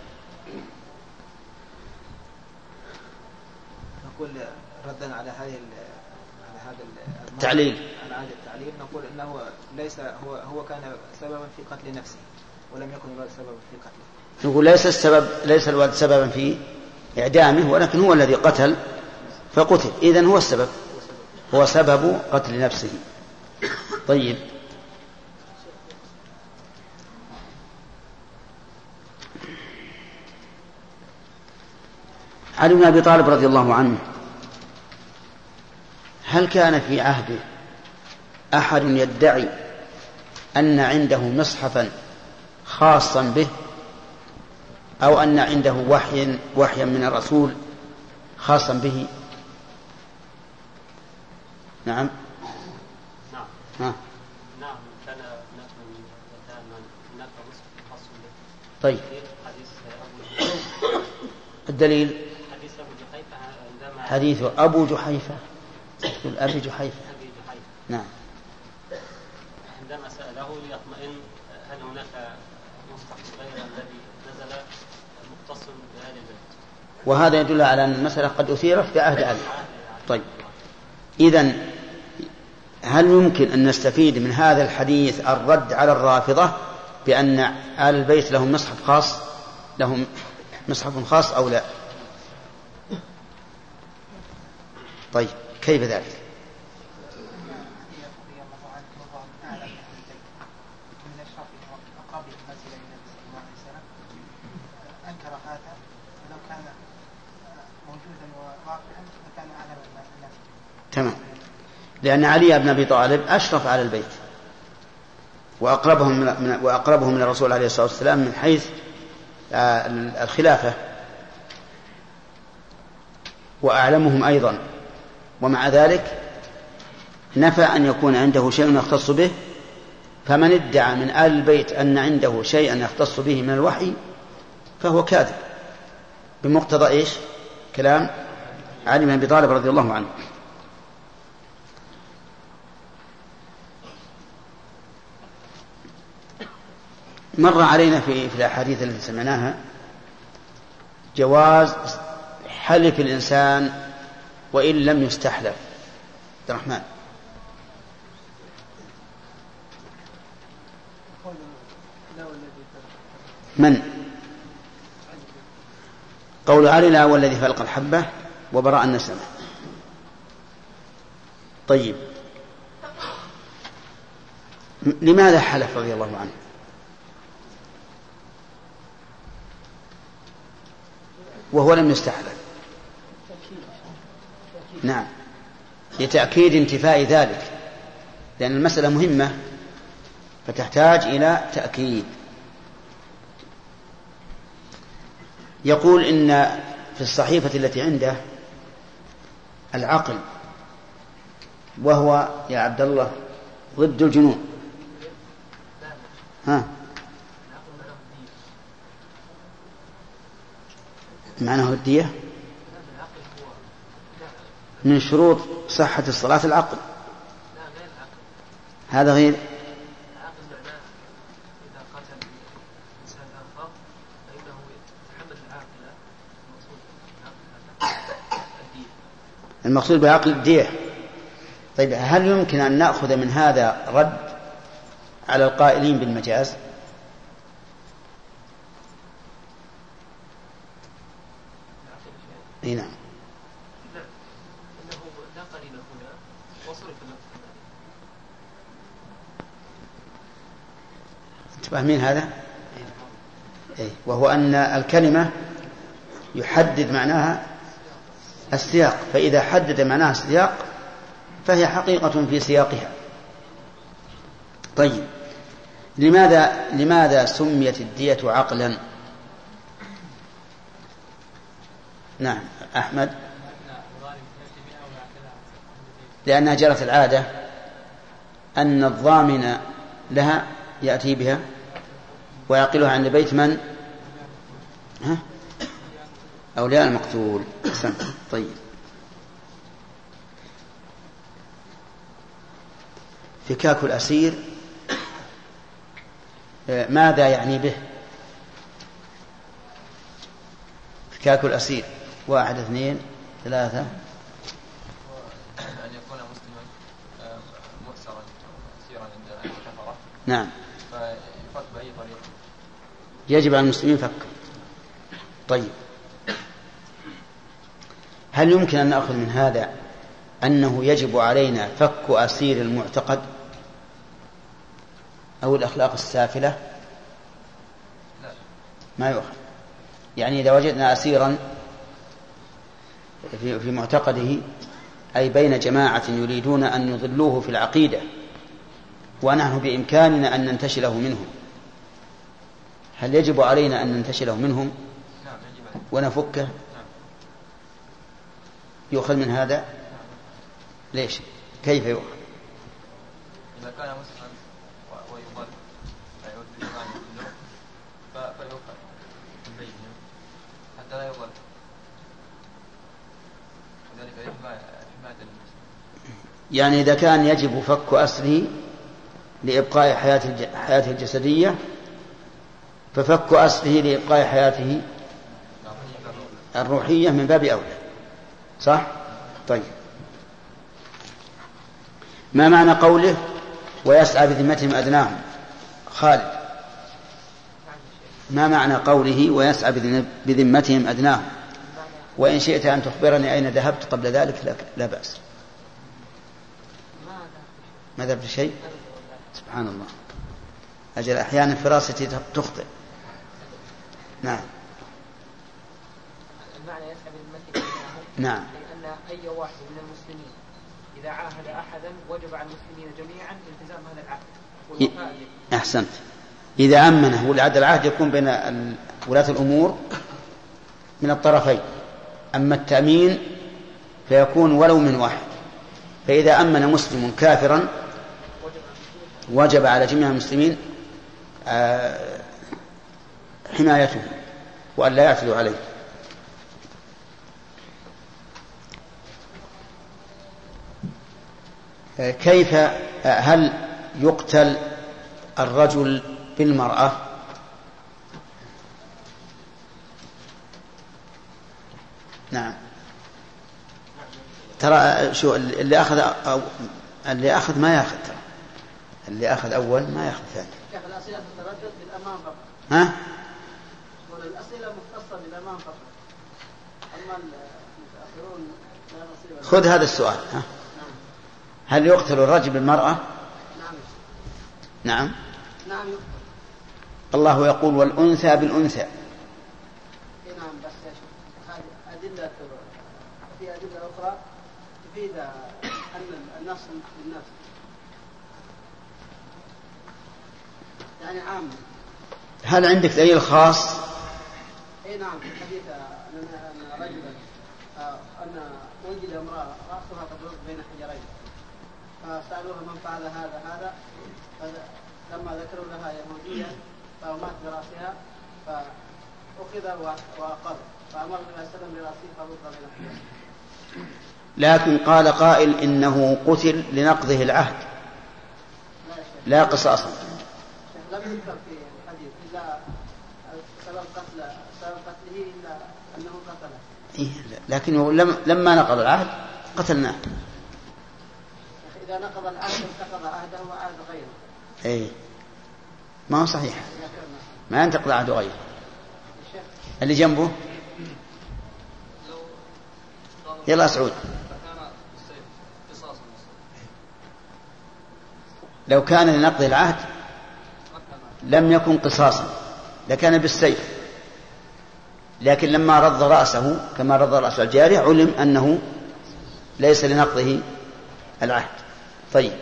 نقول ردا على هذه على هذا التعليل على هذا التعليل نقول انه ليس هو هو كان سببا في قتل نفسه ولم يكن الولد سببا في قتله. نقول ليس السبب ليس الولد سببا في إعدامه ولكن هو الذي قتل فقتل، إذن هو السبب، هو سبب قتل نفسه. طيب علي بن أبي طالب رضي الله عنه هل كان في عهده أحد يدعي أن عنده مصحفا خاصا به أو أن عنده وحي وحيا من الرسول خاصا به؟ نعم. نعم. ها. نعم كان هناك مصحف خاص به. طيب حديث أبو الدليل حديث أبو جحيفة عندما حديث أبو جحيفة أبي جحيفة. أبي جحيفة. نعم. عندما سأله ليطمئن هل هناك مصحف غير الذي نزل وهذا يدل على أن المسألة قد أثيرت في عهد علي. طيب إذن هل يمكن أن نستفيد من هذا الحديث الرد على الرافضة بأن آل البيت لهم مصحف خاص لهم مصحف خاص أو لا؟ طيب كيف ذلك؟ تمام، لأن علي بن أبي طالب أشرف على البيت وأقربهم من وأقربهم من الرسول عليه الصلاة والسلام من حيث الخلافة وأعلمهم أيضا، ومع ذلك نفى أن يكون عنده شيء يختص به. فمن ادعى من آل البيت أن عنده شيئا يختص به من الوحي فهو كاذب بمقتضى إيش؟ كلام علي بن أبي طالب رضي الله عنه. مر علينا في في الأحاديث التي سمعناها جواز حلف الإنسان وإن لم يستحلف. عبد الرحمن. من؟ قول علي لا هو الذي فلق الحبة وبرأ النسمة. طيب لماذا حلف رضي الله عنه؟ وهو لم يستحلف. نعم، لتأكيد انتفاء ذلك، لأن المسألة مهمة فتحتاج إلى تأكيد. يقول إن في الصحيفة التي عنده العقل وهو يا عبد الله ضد الجنون. ها معناه الدية من شروط صحة الصلاة العقل. هذا غير المقصود بعقل الدية. طيب هل يمكن أن نأخذ من هذا رد على القائلين بالمجاز؟ اي نعم. تفهمين هذا؟ إيه؟ وهو أن الكلمة يحدد معناها السياق، فإذا حدد معناها السياق فهي حقيقة في سياقها. طيب لماذا لماذا سميت الدية عقلا؟ نعم أحمد. لأنها جرت العادة أن الضامن لها يأتي بها ويعقلها عند بيت من؟ ها؟ أولياء المقتول. طيب فكاك الأسير ماذا يعني به؟ فكاك الأسير واحد اثنين ثلاثة. أن يكون مسلما مؤسرا أسيرا عند الكفرة. نعم. فيفك بأي طريقة. يجب على المسلمين فك. طيب هل يمكن أن نأخذ من هذا أنه يجب علينا فك أسير المعتقد أو الأخلاق السافلة؟ لا. ما يؤخذ. يعني إذا وجدنا أسيرا في معتقده أي بين جماعة يريدون أن يضلوه في العقيدة ونحن بإمكاننا أن ننتشله منهم، هل يجب علينا أن ننتشله منهم ونفكه؟ يؤخذ من هذا؟ ليش؟ كيف يؤخذ؟ إذا كان مسلما ويضل فيعود بالإيمان كله فيؤخذ من بينهم حتى لا يضل، وذلك حماية المسلم. يعني إذا كان يجب فك أسره لإبقاء حياته الجسدية ففك أسره لإبقاء حياته الروحية من باب أولى. صح؟ طيب، ما معنى قوله ويسعى بذمتهم أدناهم؟ خالد، ما معنى قوله ويسعى بذمتهم أدناهم؟ وإن شئت أن تخبرني أين ذهبت قبل ذلك لا بأس. ما ذهبت شيء؟ سبحان الله، أجل أحيانا فراستي تخطئ. نعم. المعنى يسعى بذمتهم أدناهم نعم، لأن أي واحد من المسلمين إذا عاهد أحدا وجب على المسلمين جميعا التزام هذا العهد والوفاء به. أحسنت. إذا أمنه ولعد العهد يكون بين ولاة الأمور من الطرفين، أما التأمين فيكون ولو من واحد. فإذا أمن مسلم كافرا وجب على جميع المسلمين حمايته وأن لا يعتدوا عليه. كيف هل يقتل الرجل بالمرأة؟ نعم. ترى شو اللي أخذ أو اللي أخذ ما يأخذ، ترى اللي أخذ أول ما يأخذ ثاني. الأسئلة تتردد بالأمام فقط. ها؟ والأسئلة مختصة بالأمام فقط. أما المتأخرون لا نصيب. خذ هذا السؤال. ها؟ هل يقتل الرجل بالمرأة؟ نعم. نعم. نعم يقتل. الله يقول والأنثى بالأنثى. نعم، بس يا شيخ هذه أدلة، في أدلة أخرى تفيد أن النص بالنص يعني عام. هل عندك دليل خاص؟ اي نعم، في حديث ان رجلا ان وجد امراه راسها تدور بين حجرين فسالوها من فعل هذا هذا فلما ذكروا لها يهوديا فمات براسها فاخذ واقر فامر النبي صلى الله عليه وسلم براسه فرد بين حجرين. لكن قال قائل انه قتل لنقضه العهد لا قصاصا. لم يذكر في الحديث الا سبب قتل سبب قتله الا انه قتله. إيه، لكنه لم لما نقض العهد قتلناه. اذا نقض العهد انتقض عهده وعهد غيره. اي ما هو صحيح، ما ينتقض عهد غيره. اللي جنبه يلا سعود. لو كان لنقض العهد لم يكن قصاصا لكان بالسيف، لكن لما رض رأسه كما رض رأس الجارية علم أنه ليس لنقضه العهد. طيب،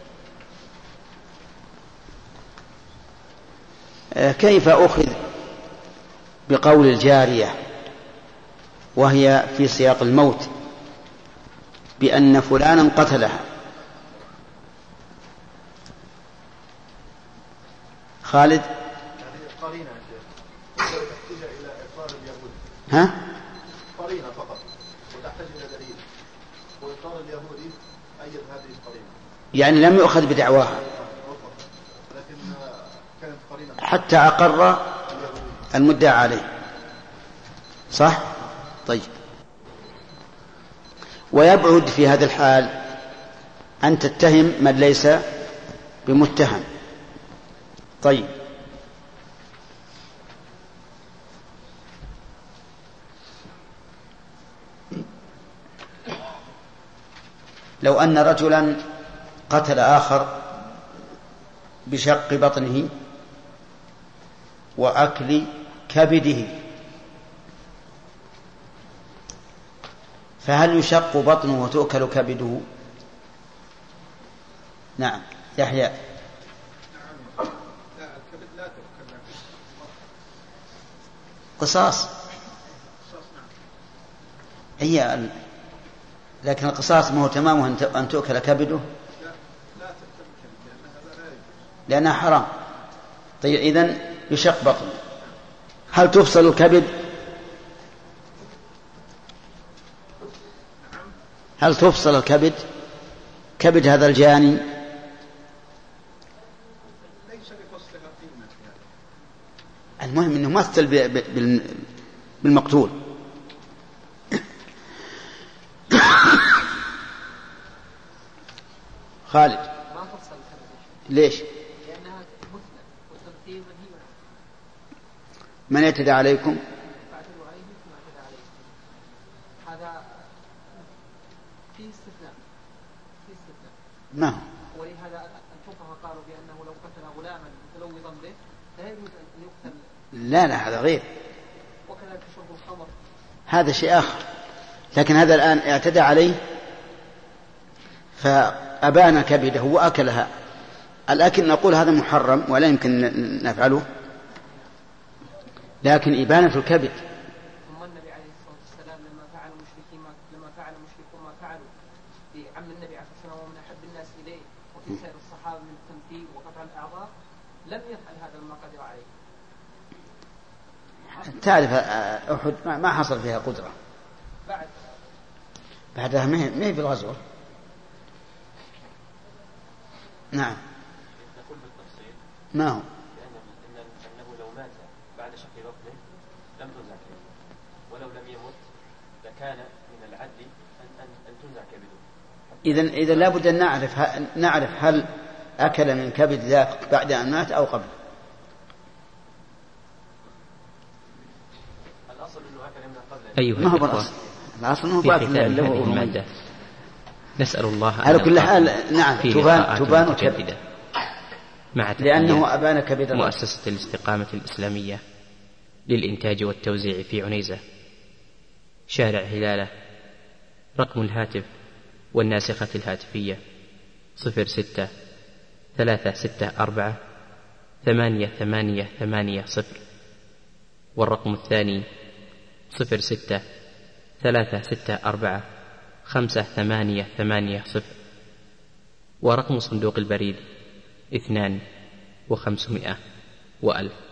كيف أخذ بقول الجارية وهي في سياق الموت بأن فلانا قتلها؟ خالد. قرينة تحتاج إلى إقرار اليهود. ها؟ قرينة فقط وتحتاج إلى دليل، وإقرار اليهودي أيد هذه القرينة. يعني لم يؤخذ بدعواها لكن كانت قرينة حتى أقر المدعى عليه. صح؟ طيب، ويبعد في هذا الحال أن تتهم من ليس بمتهم. طيب، لو أن رجلا قتل آخر بشق بطنه وأكل كبده، فهل يشق بطنه وتؤكل كبده؟ نعم يحيى. قصاص هي، لكن القصاص ما هو تمامه أن تؤكل كبده لأنها حرام. طيب، إذن يشق بطنه. هل تفصل الكبد؟ هل تفصل الكبد كبد هذا الجاني؟ المهم أنه مثل بالمقتول خالد ما فصل الكبد. ليش؟ لأنها مثنى والتمثيل منهي عنه. من اعتدى عليكم فاعتدوا عليه ثم اعتدى عليكم. هذا في استثناء في استثناء ما هو؟ ولهذا الفقهاء قالوا بأنه لو قتل غلاما متلوظا به لا يجوز أن يقتل. لا لا هذا غير، وكذلك شرب الخمر هذا شيء آخر. لكن هذا الآن اعتدى عليه فأبان كبده وأكلها. الأكل نقول هذا محرم ولا يمكن نفعله، لكن إبانة الكبد. ثم النبي عليه الصلاة والسلام لما فعل المشركين لما فعل المشركون ما فعلوا في عم النبي عليه الصلاة والسلام ومن أحب الناس إليه وفي سائر الصحابة من التمثيل وقطع الأعضاء لم يفعل هذا ما قدر عليه. تعرف أحد ما حصل فيها قدرة بعد بعدها ما هي في الغزوة. نعم. نقول بالتفصيل ما هو؟ لأن أنه لو مات بعد شق بطنه لم تنزع كبده، ولو لم يمت لكان من العدل أن أن تنزع كبده. إذن إذا لابد أن نعرف نعرف هل أكل من كبد ذاك بعد أن مات أو قبل. الأصل أنه أكل من قبل. أيها ما هو الإخوة، بالأصل، الأصل أنه في باطل ختام اللي هذه هو المادة نسأل الله على كل حال. نعم تبان تبان وتبان مع لأنه أبان كبد. مؤسسة الاستقامة الإسلامية للإنتاج والتوزيع في عنيزة، شارع هلالة. رقم الهاتف والناسخة الهاتفية صفر ستة ثلاثة ستة أربعة ثمانية ثمانية ثمانية صفر، والرقم الثاني صفر ستة ثلاثة ستة أربعة خمسة ثمانية ثمانية صفر، ورقم صندوق البريد اثنان وخمسمائة وألف.